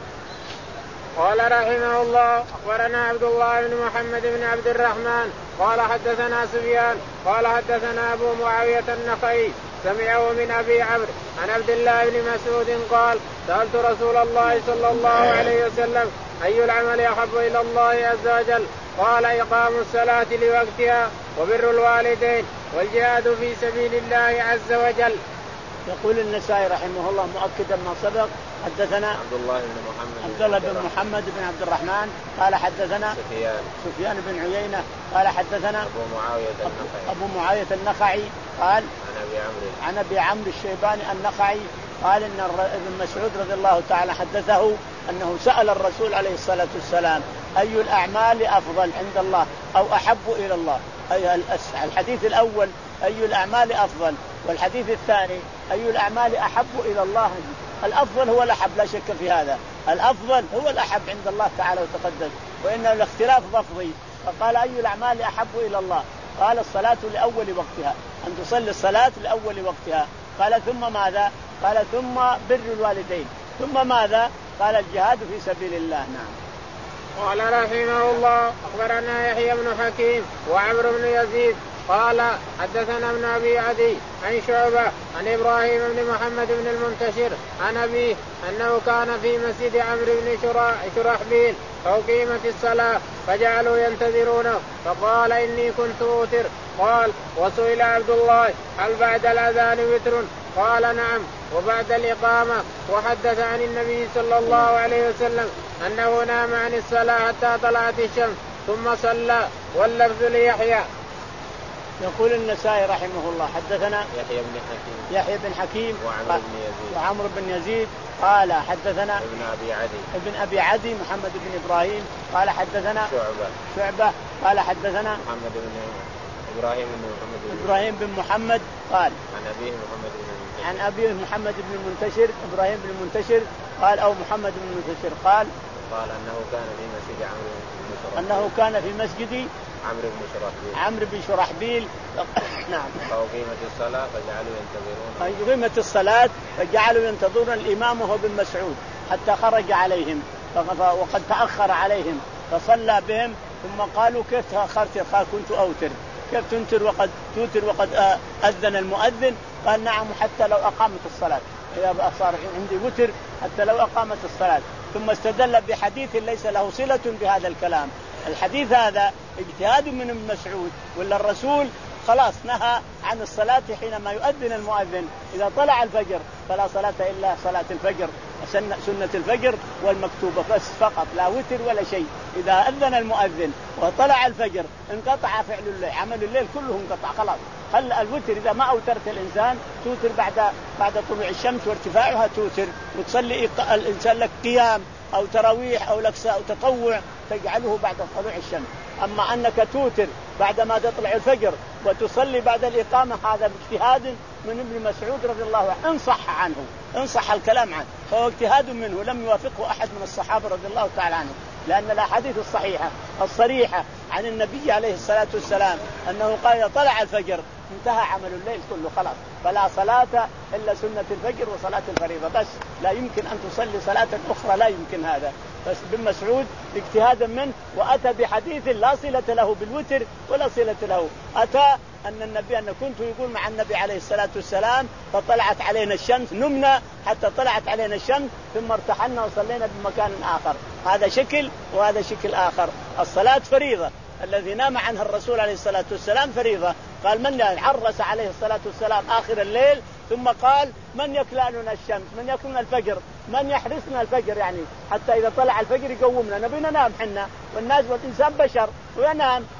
قال رحمه الله أخبرنا عبد الله بن محمد بن عبد الرحمن قال حدثنا سفيان قال حدثنا أبو معاوية النخعي سمعه من أبي عمرو عن عبد الله بن مسعود قال سألت رسول الله صلى الله عليه وسلم أي العمل أحب إلى الله عز وجل؟ قال إقام الصلاة لوقتها وبر الوالدين والجهاد في سبيل الله عز وجل. يقول النسائي رحمه الله مؤكدا ما سبق حدثنا عبد الله بن محمد عبد الله بن محمد بن عبد الرحمن قال حدثنا سفيان سفيان بن عيينة قال حدثنا أبو معاوية النخعي أبو معاوية النخعي قال عن أبي عمرو عن أبي عمرو الشيباني النخعي قال إن ابن مسعود رضي الله تعالى حدثه أنه سأل الرسول عليه الصلاة والسلام أي الأعمال أفضل عند الله أو أحب إلى الله. أي الحديث الأول أي الأعمال أفضل، والحديث الثاني أي الأعمال أحب إلى الله. الأفضل هو الأحب لا شك في هذا، الأفضل هو الأحب عند الله تعالى وتقدس، وإنه الاختلاف لفظي. فقال أي الأعمال أحب إلى الله؟ قال الصلاة لأول وقتها، أن تصلي الصلاة لأول وقتها. قال ثم ماذا؟ قال ثم بر الوالدين. ثم ماذا؟ قال الجهاد في سبيل الله. نعم. قال رحمه الله أخبرنا يحيى بن حكيم وعمرو بن يزيد قال حدثنا ابن أبي عدي عن شعبة عن إبراهيم بن محمد بن المنتشر عن أبيه أنه كان في مسجد عمرو بن شرحبيل فأقيمت الصلاة فجعلوا ينتظرونه فقال إني كنت أوتر. قال وسئل عبد الله هل بعد الأذان وتر؟ قال نعم وبعد الإقامة. وحدث عن النبي صلى الله عليه وسلم أنه نام عن الصلاة حتى طلعت الشمس ثم صلى. واللفظ ليحيى. يقول النسائي رحمه الله حدثنا يحيى بن حكيم يحيى بن حكيم وعمرو بن يزيد وعمرو بن يزيد قال حدثنا ابن أبي عدي ابن أبي عدي محمد بن إبراهيم قال حدثنا شعبة شعبة قال حدثنا محمد بن إبراهيم بن محمد بن إبراهيم بن محمد قال عن أبيه محمد بن المنتشر عن أبيه محمد بن المنتشر إبراهيم بن المنتشر قال أو محمد بن المنتشر قال قال أنه كان في مسجد عمرو بن شرحبيل أنه كان في مسجد عمرو بن شرحبيل عمرو بن شرحبيل نعم. فأقيمت الصلاة فجعلوا ينتظرون أقيمت الصلاة فجعلوا ينتظرون الإمام وهو بن مسعود حتى خرج عليهم وقد تأخر عليهم فصلى بهم ثم قالوا كيف تأخرت؟ قال كنت أوتر. كيف تنتر وقد توتر وقد أذن المؤذن؟ قال نعم حتى لو أقامت الصلاة، إذا صار عندي وتر حتى لو أقامت الصلاة. ثم استدل بحديث ليس له صلة بهذا الكلام. الحديث هذا اجتهاد من ابن مسعود ولا الرسول خلاص نهى عن الصلاة حينما يؤذن المؤذن. إذا طلع الفجر فلا صلاة إلا صلاة الفجر سنة الفجر والمكتوبة بس فقط، لا وتر ولا شيء. إذا أذن المؤذن وطلع الفجر انقطع فعل الليل، عمل الليل كله انقطع خلاص. خل الوتر إذا ما أوترت الإنسان توتر بعد بعد طلوع الشمس وارتفاعها توتر، وتصلي الإنسان لك قيام أو تراويح أو لك أو تطوع تجعله بعد طلوع الشمس. أما أنك توتر بعدما تطلع الفجر وتصلي بعد الإقامة هذا اجتهاد من ابن مسعود رضي الله عنه، إن صح عنه إن صح الكلام عنه فهو اجتهاد منه لم يوافقه أحد من الصحابة رضي الله تعالى عنهم، لأن الأحاديث الصحيحة الصريحة عن النبي عليه الصلاة والسلام أنه قال طلع الفجر انتهى عمل الليل كله خلاص، فلا صلاة إلا سنة الفجر وصلاة الفريضة بس، لا يمكن أن تصلي صلاة أخرى، لا يمكن هذا. بس بن مسعود اجتهادا منه وأتى بحديث لا صلة له بالوتر ولا صلة له. أتى أن النبي أن كنت يقول مع النبي عليه الصلاة والسلام فطلعت علينا الشمس نمنا حتى طلعت علينا الشمس ثم ارتحلنا وصلينا بمكان آخر. هذا شكل وهذا شكل آخر. الصلاة فريضة الذي نام عنها الرسول عليه الصلاة والسلام فريضة. قال من عرس عليه الصلاة والسلام آخر الليل ثم قال من يكلأنا الشمس، من يكلنا الفجر، من يحرسنا الفجر، يعني حتى إذا طلع الفجر يقومنا. نبينا نام حنا والناس والإنسان بشر وينام،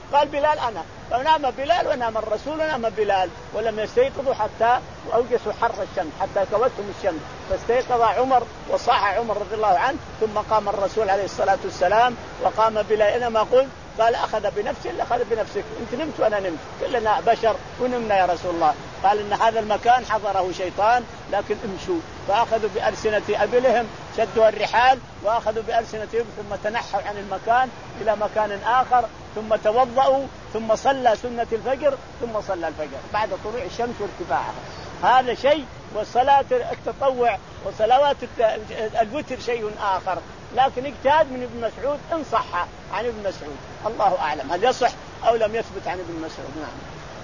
قال بلال أنا، فنام بلال ونام الرسول ونام بلال، ولم يستيقظوا حتى أوجسوا حر الشمس حتى كوتهم الشمس، فاستيقظ عمر وصاح عمر رضي الله عنه، ثم قام الرسول عليه الصلاة والسلام وقام بلال. أنا ما قلت قال أخذ بنفسه إلا أخذ بنفسك، أنت نمت وأنا نمت، كلنا بشر ونمنا يا رسول الله. قال إن هذا المكان حضره شيطان لكن امشوا، فأخذوا بألسنة أبلهم شدوا الرحال وأخذوا بألسنتهم ثم تنحوا عن المكان إلى مكان آخر، ثم توضأوا ثم صلى سنة الفجر ثم صلى الفجر بعد طلوع الشمس وارتفاعها. هذا شيء، والصلاة التطوع وصلوات الوتر شيء آخر، لكن اجتهاد من ابن مسعود إن صح عن ابن مسعود، الله أعلم هل يصح أو لم يثبت عن ابن مسعود. نعم.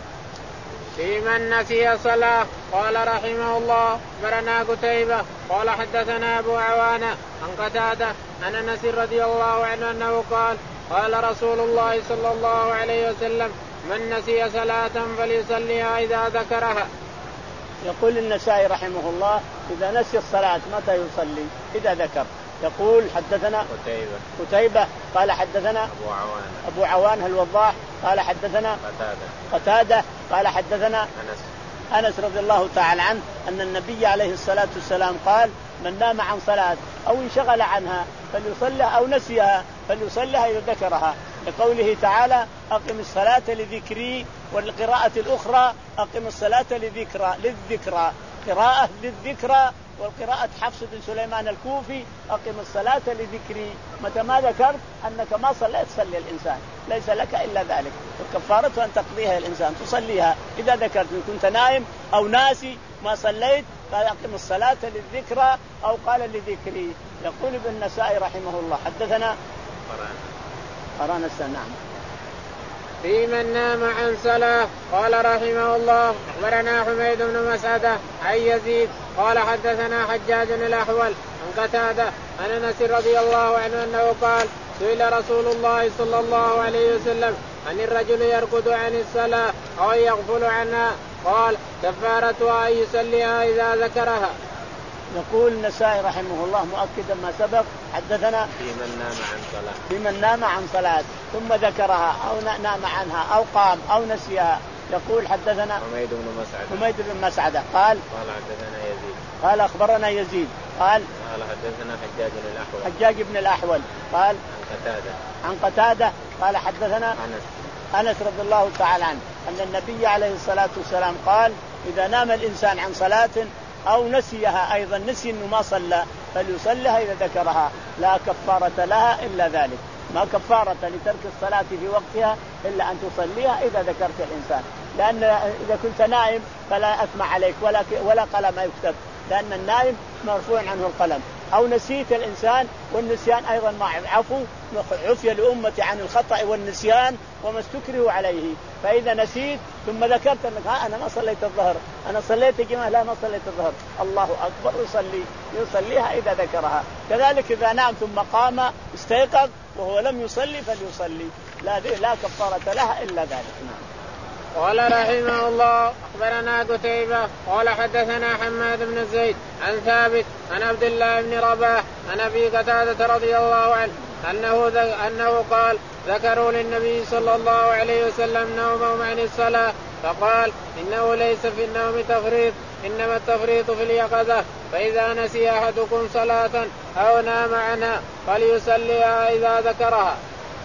في من نسي صلاة. قال رحمه الله أخبرنا قتيبة قال حدثنا أبو عوانة عن قتادة عن أنس رضي الله عنه أنه قال قال رسول الله صلى الله عليه وسلم من نسي صلاة فليصليها إذا ذكرها. يقول النسائي رحمه الله إذا نسي الصلاة متى يصلي؟ إذا ذكر. يقول حدثنا قتيبة قتيبة قال حدثنا أبو عوانة أبو عوانة الوضاح قال حدثنا قتادة قتادة قال حدثنا أنس أنس رضي الله تعالى عنه أن النبي عليه الصلاة والسلام قال من نام عن صلاة أو انشغل عنها فليصلها أو نسيها فليصلها إذا ذكرها، لقوله تعالى أقم الصلاة لذكري، والقراءة الأخرى أقم الصلاة لذكرى للذكرى قراءة للذكرى، والقراءة حفص بن سليمان الكوفي أقم الصلاة لذكري. متى ما ذكرت أنك ما صليت صلي الإنسان، ليس لك إلا ذلك، والكفارة أن تقضيها الإنسان تصليها إذا ذكرت. إن كنت نائم أو ناسي ما صليت قال أقم الصلاة للذكرى أو قال لذكري. يقول ابن النسائي رحمه الله حدثنا قرانا السنام في من نام عن صلاة. قال رحمه الله أخبرنا حميد بن مسعدة عن يزيد قال حدثنا حجاج الأحول عن قتادة عن أنس رضي الله عنه أنه قال سئل رسول الله صلى الله عليه وسلم عن الرجل يرقد عن الصلاة أو يغفل عنها قال كفارتها أن يصليها إذا ذكرها. يقول النسائي رحمه الله مؤكدا ما سبق حدثنا في من نام عن صلاة في من نام عن صلاة ثم ذكرها أو نام عنها أو قام أو نسيها. يقول حدثنا حميد بن مسعدة حميد بن مسعدة قال قال حدثنا يزيد قال أخبرنا يزيد قال قال حدثنا حجاج بن الأحول حجاج بن الأحول قال عن قتادة عن قتادة قال حدثنا أنس أنس رضي الله تعالى عنه أن النبي عليه الصلاة والسلام قال إذا نام الإنسان عن صلاة أو نسيها أيضا نسي إنه ما صلى فليصلها إذا ذكرها لا كفارة لها إلا ذلك. ما كفارة لترك الصلاة في وقتها إلا أن تصليها إذا ذكرت الإنسان، لأن إذا كنت نائم فلا أثم عليك ولا ولا قلم يكتب، لأن النائم مرفوع عنه القلم. أو نسيت الإنسان والنسيان أيضا مع عفو عفي لأمة عن الخطأ والنسيان وما استكرهوا عليه. فإذا نسيت ثم ذكرت أنك ها أنا ما صليت الظهر أنا صليت يا جماعة لا ما صليت الظهر الله أكبر يصلي يصليها إذا ذكرها. كذلك إذا نام ثم قام استيقظ وهو لم يصلي فليصلي لا لا كفارة لها إلا ذلك. نعم. قال رحمه الله أخبرنا قتيبة قال حدثنا حماد بن زيد عن ثابت عن عبد الله بن رباح عن أبي قتادة رضي الله عنه أنه, أنه قال ذكروا للنبي صلى الله عليه وسلم نومهم عن الصلاة فقال إنه ليس في النوم تفريط إنما التفريط في اليقظة، فإذا نسي أحدكم صلاة أو نام عنها فليصليها إذا ذكرها.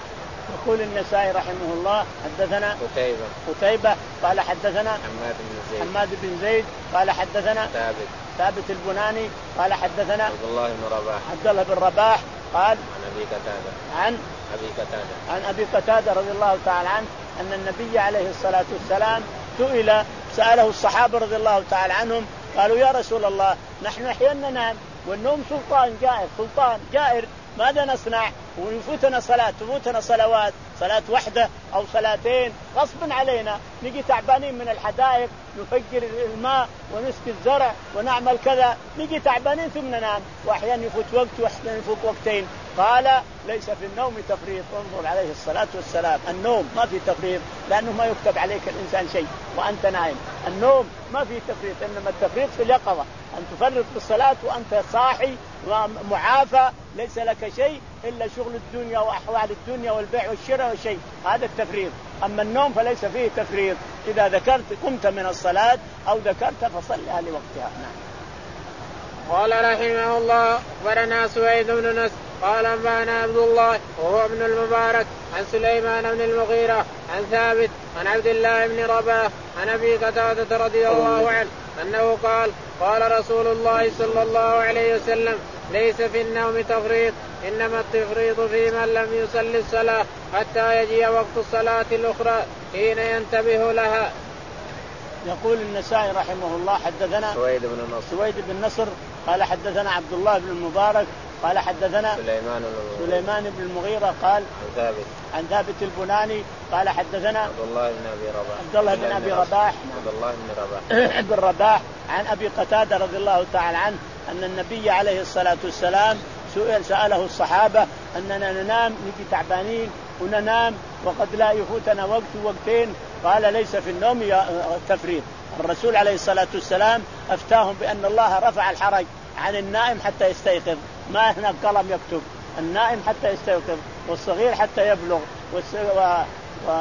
يقول النسائي رحمه الله حدثنا قتيبة قتيبة قال حدثنا حماد بن زيد حماد بن زيد قال حدثنا ثابت ثابت البناني قال حدثنا عبد الله بن رباح عبد الله بن رباح قال عن أبي قتادة عن أبي قتادة عن أبي قتادة رضي الله تعالى عنه أن النبي عليه الصلاة والسلام سئل سأله الصحابة رضي الله تعالى عنهم قالوا يا رسول الله نحن أحيانا ننام والنوم سلطان جائر سلطان جائر ماذا نصنع ويفوتنا صلاة تفوتنا صلوات صلاة واحدة أو صلاتين غصبا علينا نجي تعبانين من الحدائق نفجر الماء ونسقي الزرع ونعمل كذا نجي تعبانين ثم ننام وأحيانا يفوت وقت وأحيانا يفوت وقتين. قال ليس في النوم تفريط. انظر عليه الصلاة والسلام النوم ما في تفريط لأنه ما يكتب عليك الإنسان شيء وأنت نائم. النوم ما في تفريط إنما التفريط في اليقظة أن تفرط بالصلاة وأنت صاحي ومعافى ليس لك شيء إلا شغل الدنيا وأحوال الدنيا والبيع والشراء والشيء هذا التفريط. أما النوم فليس فيه تفريط. إذا ذكرت قمت من الصلاة أو ذكرت فصلها لوقتها. نعم. قال رحمه الله أخبرنا سويد بن نصر قال أنبأنا عبد الله وهو ابن المبارك عن سليمان بن المغيرة عن ثابت عن عبد الله بن رباح عن أبي قتادة رضي الله عنه أنه قال قال رسول الله صلى الله عليه وسلم ليس في النوم تفريط إنما التفريط في من لم يصلي الصلاة حتى يجي وقت الصلاة الأخرى حين ينتبه لها. يقول النسائي رحمه الله حدثنا سويد بن نصر سويد بن نصر قال حدثنا عبد الله بن المبارك قال حدثنا سليمان, سليمان بن المغيرة قال عن ثابت عن ثابت البناني قال حدثنا عبد الله بن أبي رباح عبد الله بن أبي رباح عبد الله بن رباح بن رباح عن أبي قتادة رضي الله تعالى عنه أن النبي عليه الصلاة والسلام سئل سأله الصحابة أننا ننام نجي تعبانين وننام وقد لا يفوتنا وقت وقتين قال ليس في النوم تفريط. الرسول عليه الصلاة والسلام أفتاهم بأن الله رفع الحرج عن النائم حتى يستيقظ. ما هناك قلم يكتب النائم حتى يستيقظ والصغير حتى يبلغ و... و...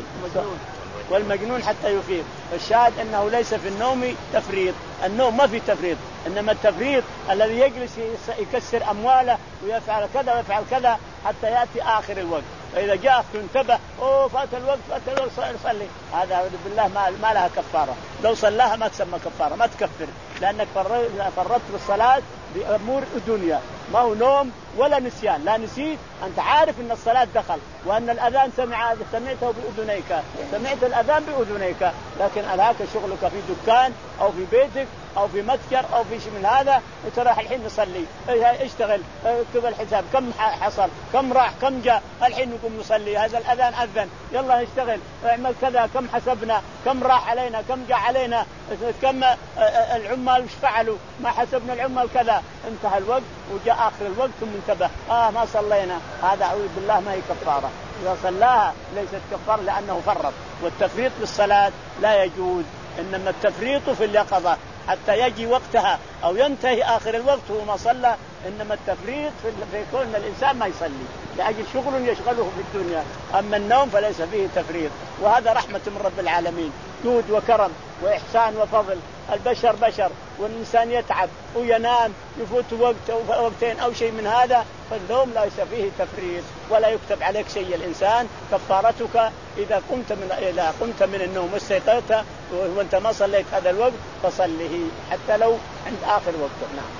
والمجنون حتى يفيق. الشاهد أنه ليس في النوم تفريط. النوم ما في تفريط إنما التفريط الذي يجلس يكسر أمواله ويفعل كذا ويفعل كذا حتى يأتي آخر الوقت فإذا جاء انتبه أوه فات الوقت فات الوقت صلي. هذا بالله ما, ما لها كفارة. لو صلاها ما تسمى كفارة ما تكفر لأنك فرطت بالصلاة بأمور الدنيا ما هو نوم ولا نسيان. لا نسيت أنت عارف أن الصلاة دخل وأن الأذان سمع سمعته بأذنيك سمعت الأذان بأذنيك لكن ألهاك شغلك في دكان أو في بيتك أو في متجر أو في شيء من هذا تروح الحين نصلي اشتغل اكتب الحساب كم حصل كم راح كم جاء الحين نقوم نصلي هذا الأذان أذن يلا نشتغل اعمل كذا كم حسبنا كم راح علينا كم جاء علينا كم العمال وش فعلوا ما حسبنا العمال كذا. انتهى الوقت وجاء آخر الوقت ثم انتبه آه ما صلينا. هذا أعوذ بالله ما هي كفارة. إذا صلاها ليست كفارة لأنه فرط. والتفريط بالصلاة لا يجوز إنما التفريط في اليقظة حتى يجي وقتها أو ينتهي آخر الوقت وما صلى. إنما التفريط في كون الإنسان ما يصلي لأجل شغل يشغله في الدنيا. أما النوم فليس فيه تفريط وهذا رحمة من رب العالمين جود وكرم وإحسان وفضل. البشر بشر والإنسان يتعب وينام يفوت وقت أو وقتين أو شيء من هذا فالنوم ليس فيه تفريط ولا يكتب عليك شيء. الإنسان كفارتك إذا قمت من إذا قمت من النوم واستيقظت وأنت ما صليت هذا الوقت فصله حتى لو عند آخر وقت. نعم.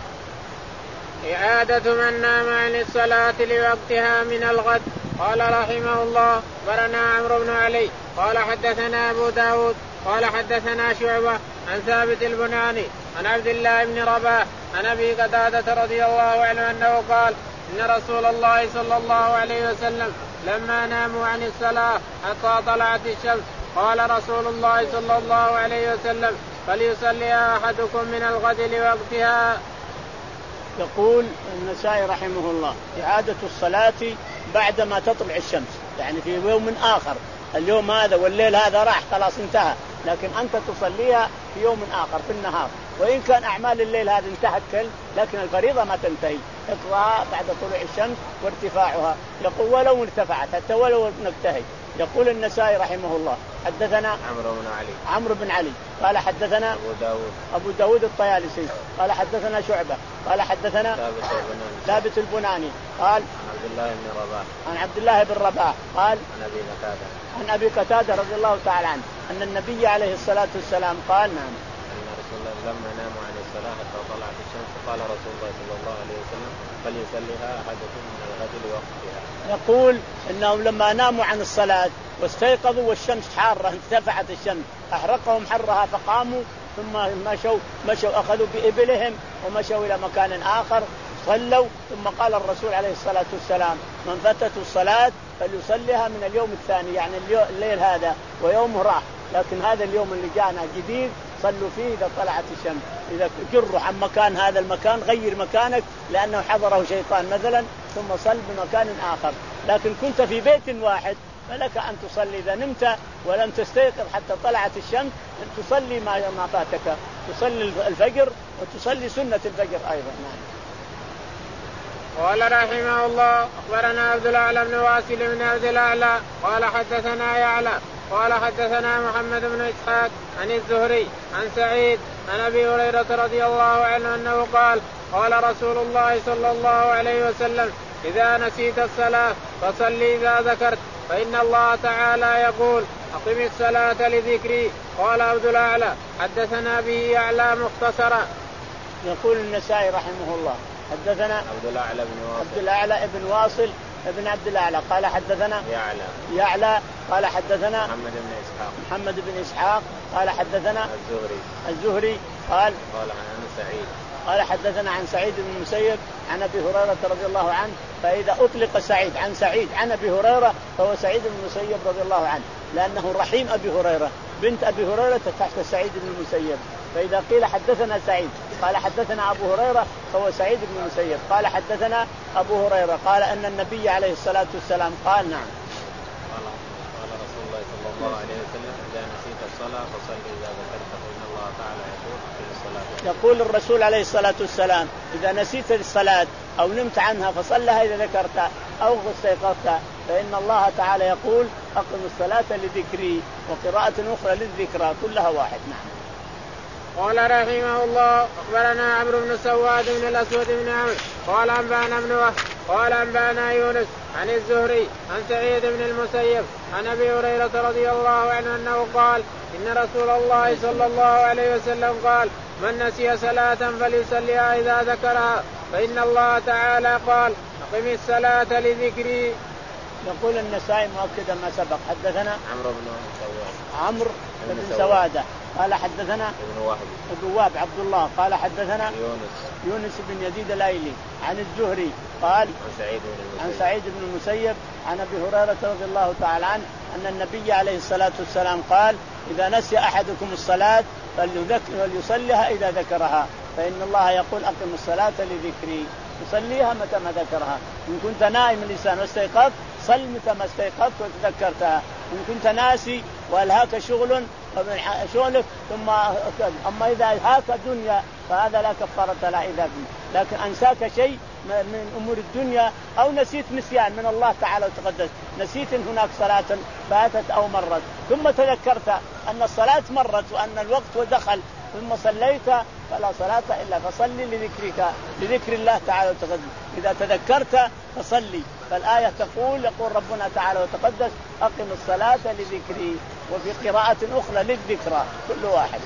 إعادة من نام عن الصلاة لوقتها من الغد. قال رحمه الله برنا عمرو بن علي قال حدثنا أبو داود قال حدثنا شعبة عن ثابت البناني عن عبد الله بن رباح عن أبي قتادة رضي الله عنه أنه قال إن رسول الله صلى الله عليه وسلم لما ناموا عن الصلاة حتى طلعت الشمس قال رسول الله صلى الله عليه وسلم فليصلي أحدكم من الغد لوقتها. يقول النسائي رحمه الله إعادة الصلاة بعدما تطلع الشمس يعني في يوم آخر. اليوم هذا والليل هذا راح خلاص انتهى لكن أنت تصليها في يوم آخر في النهار. وإن كان أعمال الليل هذا انتهت كل لكن الفريضة ما تنتهي اقرأها بعد طلوع الشمس وارتفاعها. يقول ولو ارتفعت حتى ولو نكتهي. يقول النسائي رحمه الله حدثنا عمرو بن علي عمرو بن علي قال حدثنا أبو داود أبو داود الطيالسي قال حدثنا شعبة قال حدثنا ثابت البناني ثابت البناني قال عن عبد الله بن رباح عن عبد الله بن رباح قال عن أبي قتادة عن أبي قتادة رضي الله تعالى عنه أن النبي عليه الصلاة والسلام قال نعم أن رسول الله لما ناموا عن الصلاة حتى طلعت الشمس قال رسول الله صلى الله عليه وسلم فليصليها أحدكم من الغد لوقتها. يقول إنهم لما ناموا عن الصلاة واستيقظوا والشمس حارة ارتفعت الشمس أحرقهم حرها فقاموا ثم مشوا مشوا أخذوا بإبلهم ومشوا إلى مكان آخر صلوا. ثم قال الرسول عليه الصلاة والسلام من فاتته الصلاة فليصليها من اليوم الثاني يعني الليل هذا ويومه راح لكن هذا اليوم اللي جاءنا جديد صلوا فيه إذا طلعت الشمس. إذا جروا عن مكان هذا المكان غير مكانك لأنه حضره شيطان مثلا ثم صل بمكان آخر. لكن كنت في بيت واحد فلك أن تصلي إذا نمت ولم تستيقظ حتى طلعت الشمس أن تصلي ما فاتك تصلي الفجر وتصلي سنة الفجر أيضا. نعم. قال رحمه الله أخبرنا عبد الأعلى بن واصل بن عبد الأعلى قال حدثنا يعلى قال حدثنا محمد بن إسحاق عن الزهري عن سعيد عن أبي هريرة رضي الله عنه أنه قال قال رسول الله صلى الله عليه وسلم إذا نسيت الصلاة فصل إذا ذكرت فإن الله تعالى يقول أقم الصلاة لذكري. قال عبد الأعلى حدثنا به يعلى مختصرا. يقول النسائي رحمه الله حدثنا عبد الأعلى بن واصل عبد الأعلى ابن واصل ابن عبد الأعلى قال حدثنا يعلى يعلى قال حدثنا محمد بن إسحاق محمد بن إسحاق قال حدثنا الزهري الزهري قال قال عن سعيد قال حدثنا عن سعيد بن المسيب عن أبي هريرة رضي الله عنه. فإذا أطلق سعيد عن سعيد عن أبي هريرة فهو سعيد بن المسيب رضي الله عنه لأنه رحيم أبي هريرة بنت أبي هريرة تحت سعيد بن المسيب. فإذا قيل حدثنا سعيد قال حدثنا أبو هريرة فهو سعيد بن المسيب قال حدثنا أبو هريرة قال أن النبي عليه الصلاة والسلام قال نعم قال قال رسول الله صلى الله عليه وسلم إذا نسيت الصلاة فصل إذا ذكرت فإن الله تعالى يقول في الصلاة. يقول الرسول عليه الصلاة والسلام إذا نسيت الصلاة أو نمت عنها فصلها إذا ذكرت أو استيقظت فإن الله تعالى يقول أقم الصلاة لذكري. وقراءة أخرى للذكرى كلها واحد. نعم. قال رحمه الله أخبرنا عمرو بن سواد بن الأسود بن عمرو قال أنبأنا ابن وهب قال أنبأنا يونس عن الزهري عن سعيد بن المسيب عن أبي هريرة رضي الله عنه أنه قال إن رسول الله صلى الله عليه وسلم قال من نسي صلاة فليصليها إذا ذكرها فإن الله تعالى قال أقم الصلاة لذكري. يقول النسائي مؤكدا ما سبق حدثنا عمرو بن سواد عمرو بن سوادة قال حدثنا ابن وهب ابن وهب عبد الله قال حدثنا يونس يونس بن يزيد الايلي عن الزهري قال عن سعيد بن المسيب عن سعيد بن المسيب عن ابي هريره رضي الله تعالى عنه ان النبي عليه الصلاه والسلام قال اذا نسي احدكم الصلاه فليصليها اذا ذكرها فان الله يقول اقم الصلاه لذكري. يصليها متى ما ذكرها. ان كنت نائم الانسان واستيقظت صل متى ما استيقظت وتذكرتها. ان كنت ناسي والهاك شغل فمن شغلك ثم اما اذا هاك دنيا فهذا لا كفاره لا اذا به. لكن انساك شيء من امور الدنيا او نسيت نسيان من الله تعالى وتقدس نسيت إن هناك صلاه فاتت او مرت ثم تذكرت ان الصلاه مرت وان الوقت ودخل ثم صليت فلا صلاة إلا فصلي لذكرك لذكر الله تعالى وتقدس. إذا تذكرت فصلي. فالآية تقول يقول ربنا تعالى وتقدس أقم الصلاة لذكري. وفي قراءة أخرى للذكرى كل واحد.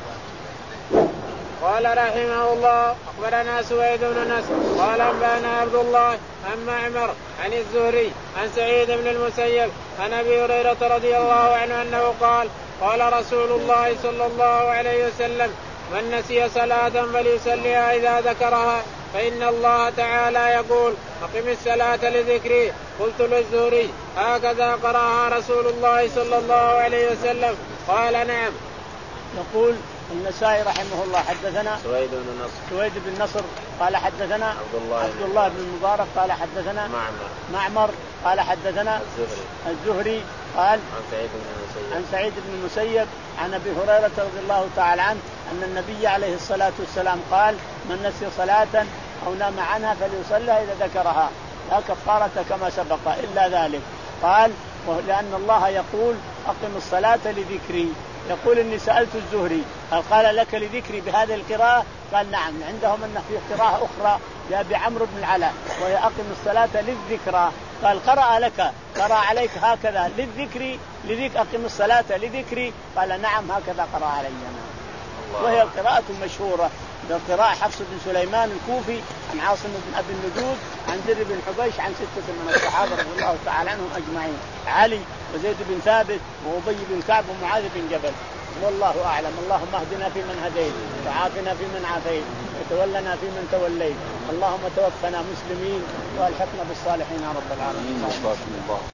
قال رحمه الله أخبرنا سويد بن نصر قال أنبأنا عبد الله عن معمر عن الزهري عن سعيد بن المسيب عن أبي هريرة رضي الله عنه أنه قال قال رسول الله صلى الله عليه وسلم من نسي صلاة فليصليها إذا ذكرها فإن الله تعالى يقول أقم الصلاة لذكري. قلت للزهري هكذا قرأها رسول الله صلى الله عليه وسلم؟ قال نعم. يقول النسائي رحمه الله حدثنا سويد بن نصر سويد بن نصر قال حدثنا عبد الله, عبد الله بن المبارك قال حدثنا معمر معمر قال حدثنا الزهري الزهري قال عن سعيد بن المسيب عن سعيد بن المسيب عن أبي هريرة رضي الله تعالى عنه أن النبي عليه الصلاة والسلام قال من نسي صلاة أو نام عنها فليصلها إذا ذكرها لا كفارة كما سبق إلا ذلك. قال لأن الله يقول أقم الصلاة لذكري. يقول إني سألت الزهري هل قال لك لذكري بهذه القراءة؟ قال نعم. عندهم أن في قراءة أخرى جاء بعمرو بن العلاء وهي أقم الصلاة للذكرى. قال قرأ لك قرأ عليك هكذا للذكر لذك أقم الصلاة لذكري؟ قال نعم هكذا قرأ علي. وهي قراءة مشهورة قراءة حفص بن سليمان الكوفي عن عاصم بن أبي النجود عن زر بن حبيش عن ستة من الصحابة رضي الله تعالى عنهم أجمعين علي وزيد بن ثابت وأبي بن كعب ومعاذ بن جبل. والله أعلم. اللهم اهدنا فيمن هديت وعافنا فيمن عافيت وتولنا فيمن توليت. اللهم توفنا مسلمين والحقنا بالصالحين يا رب العالمين.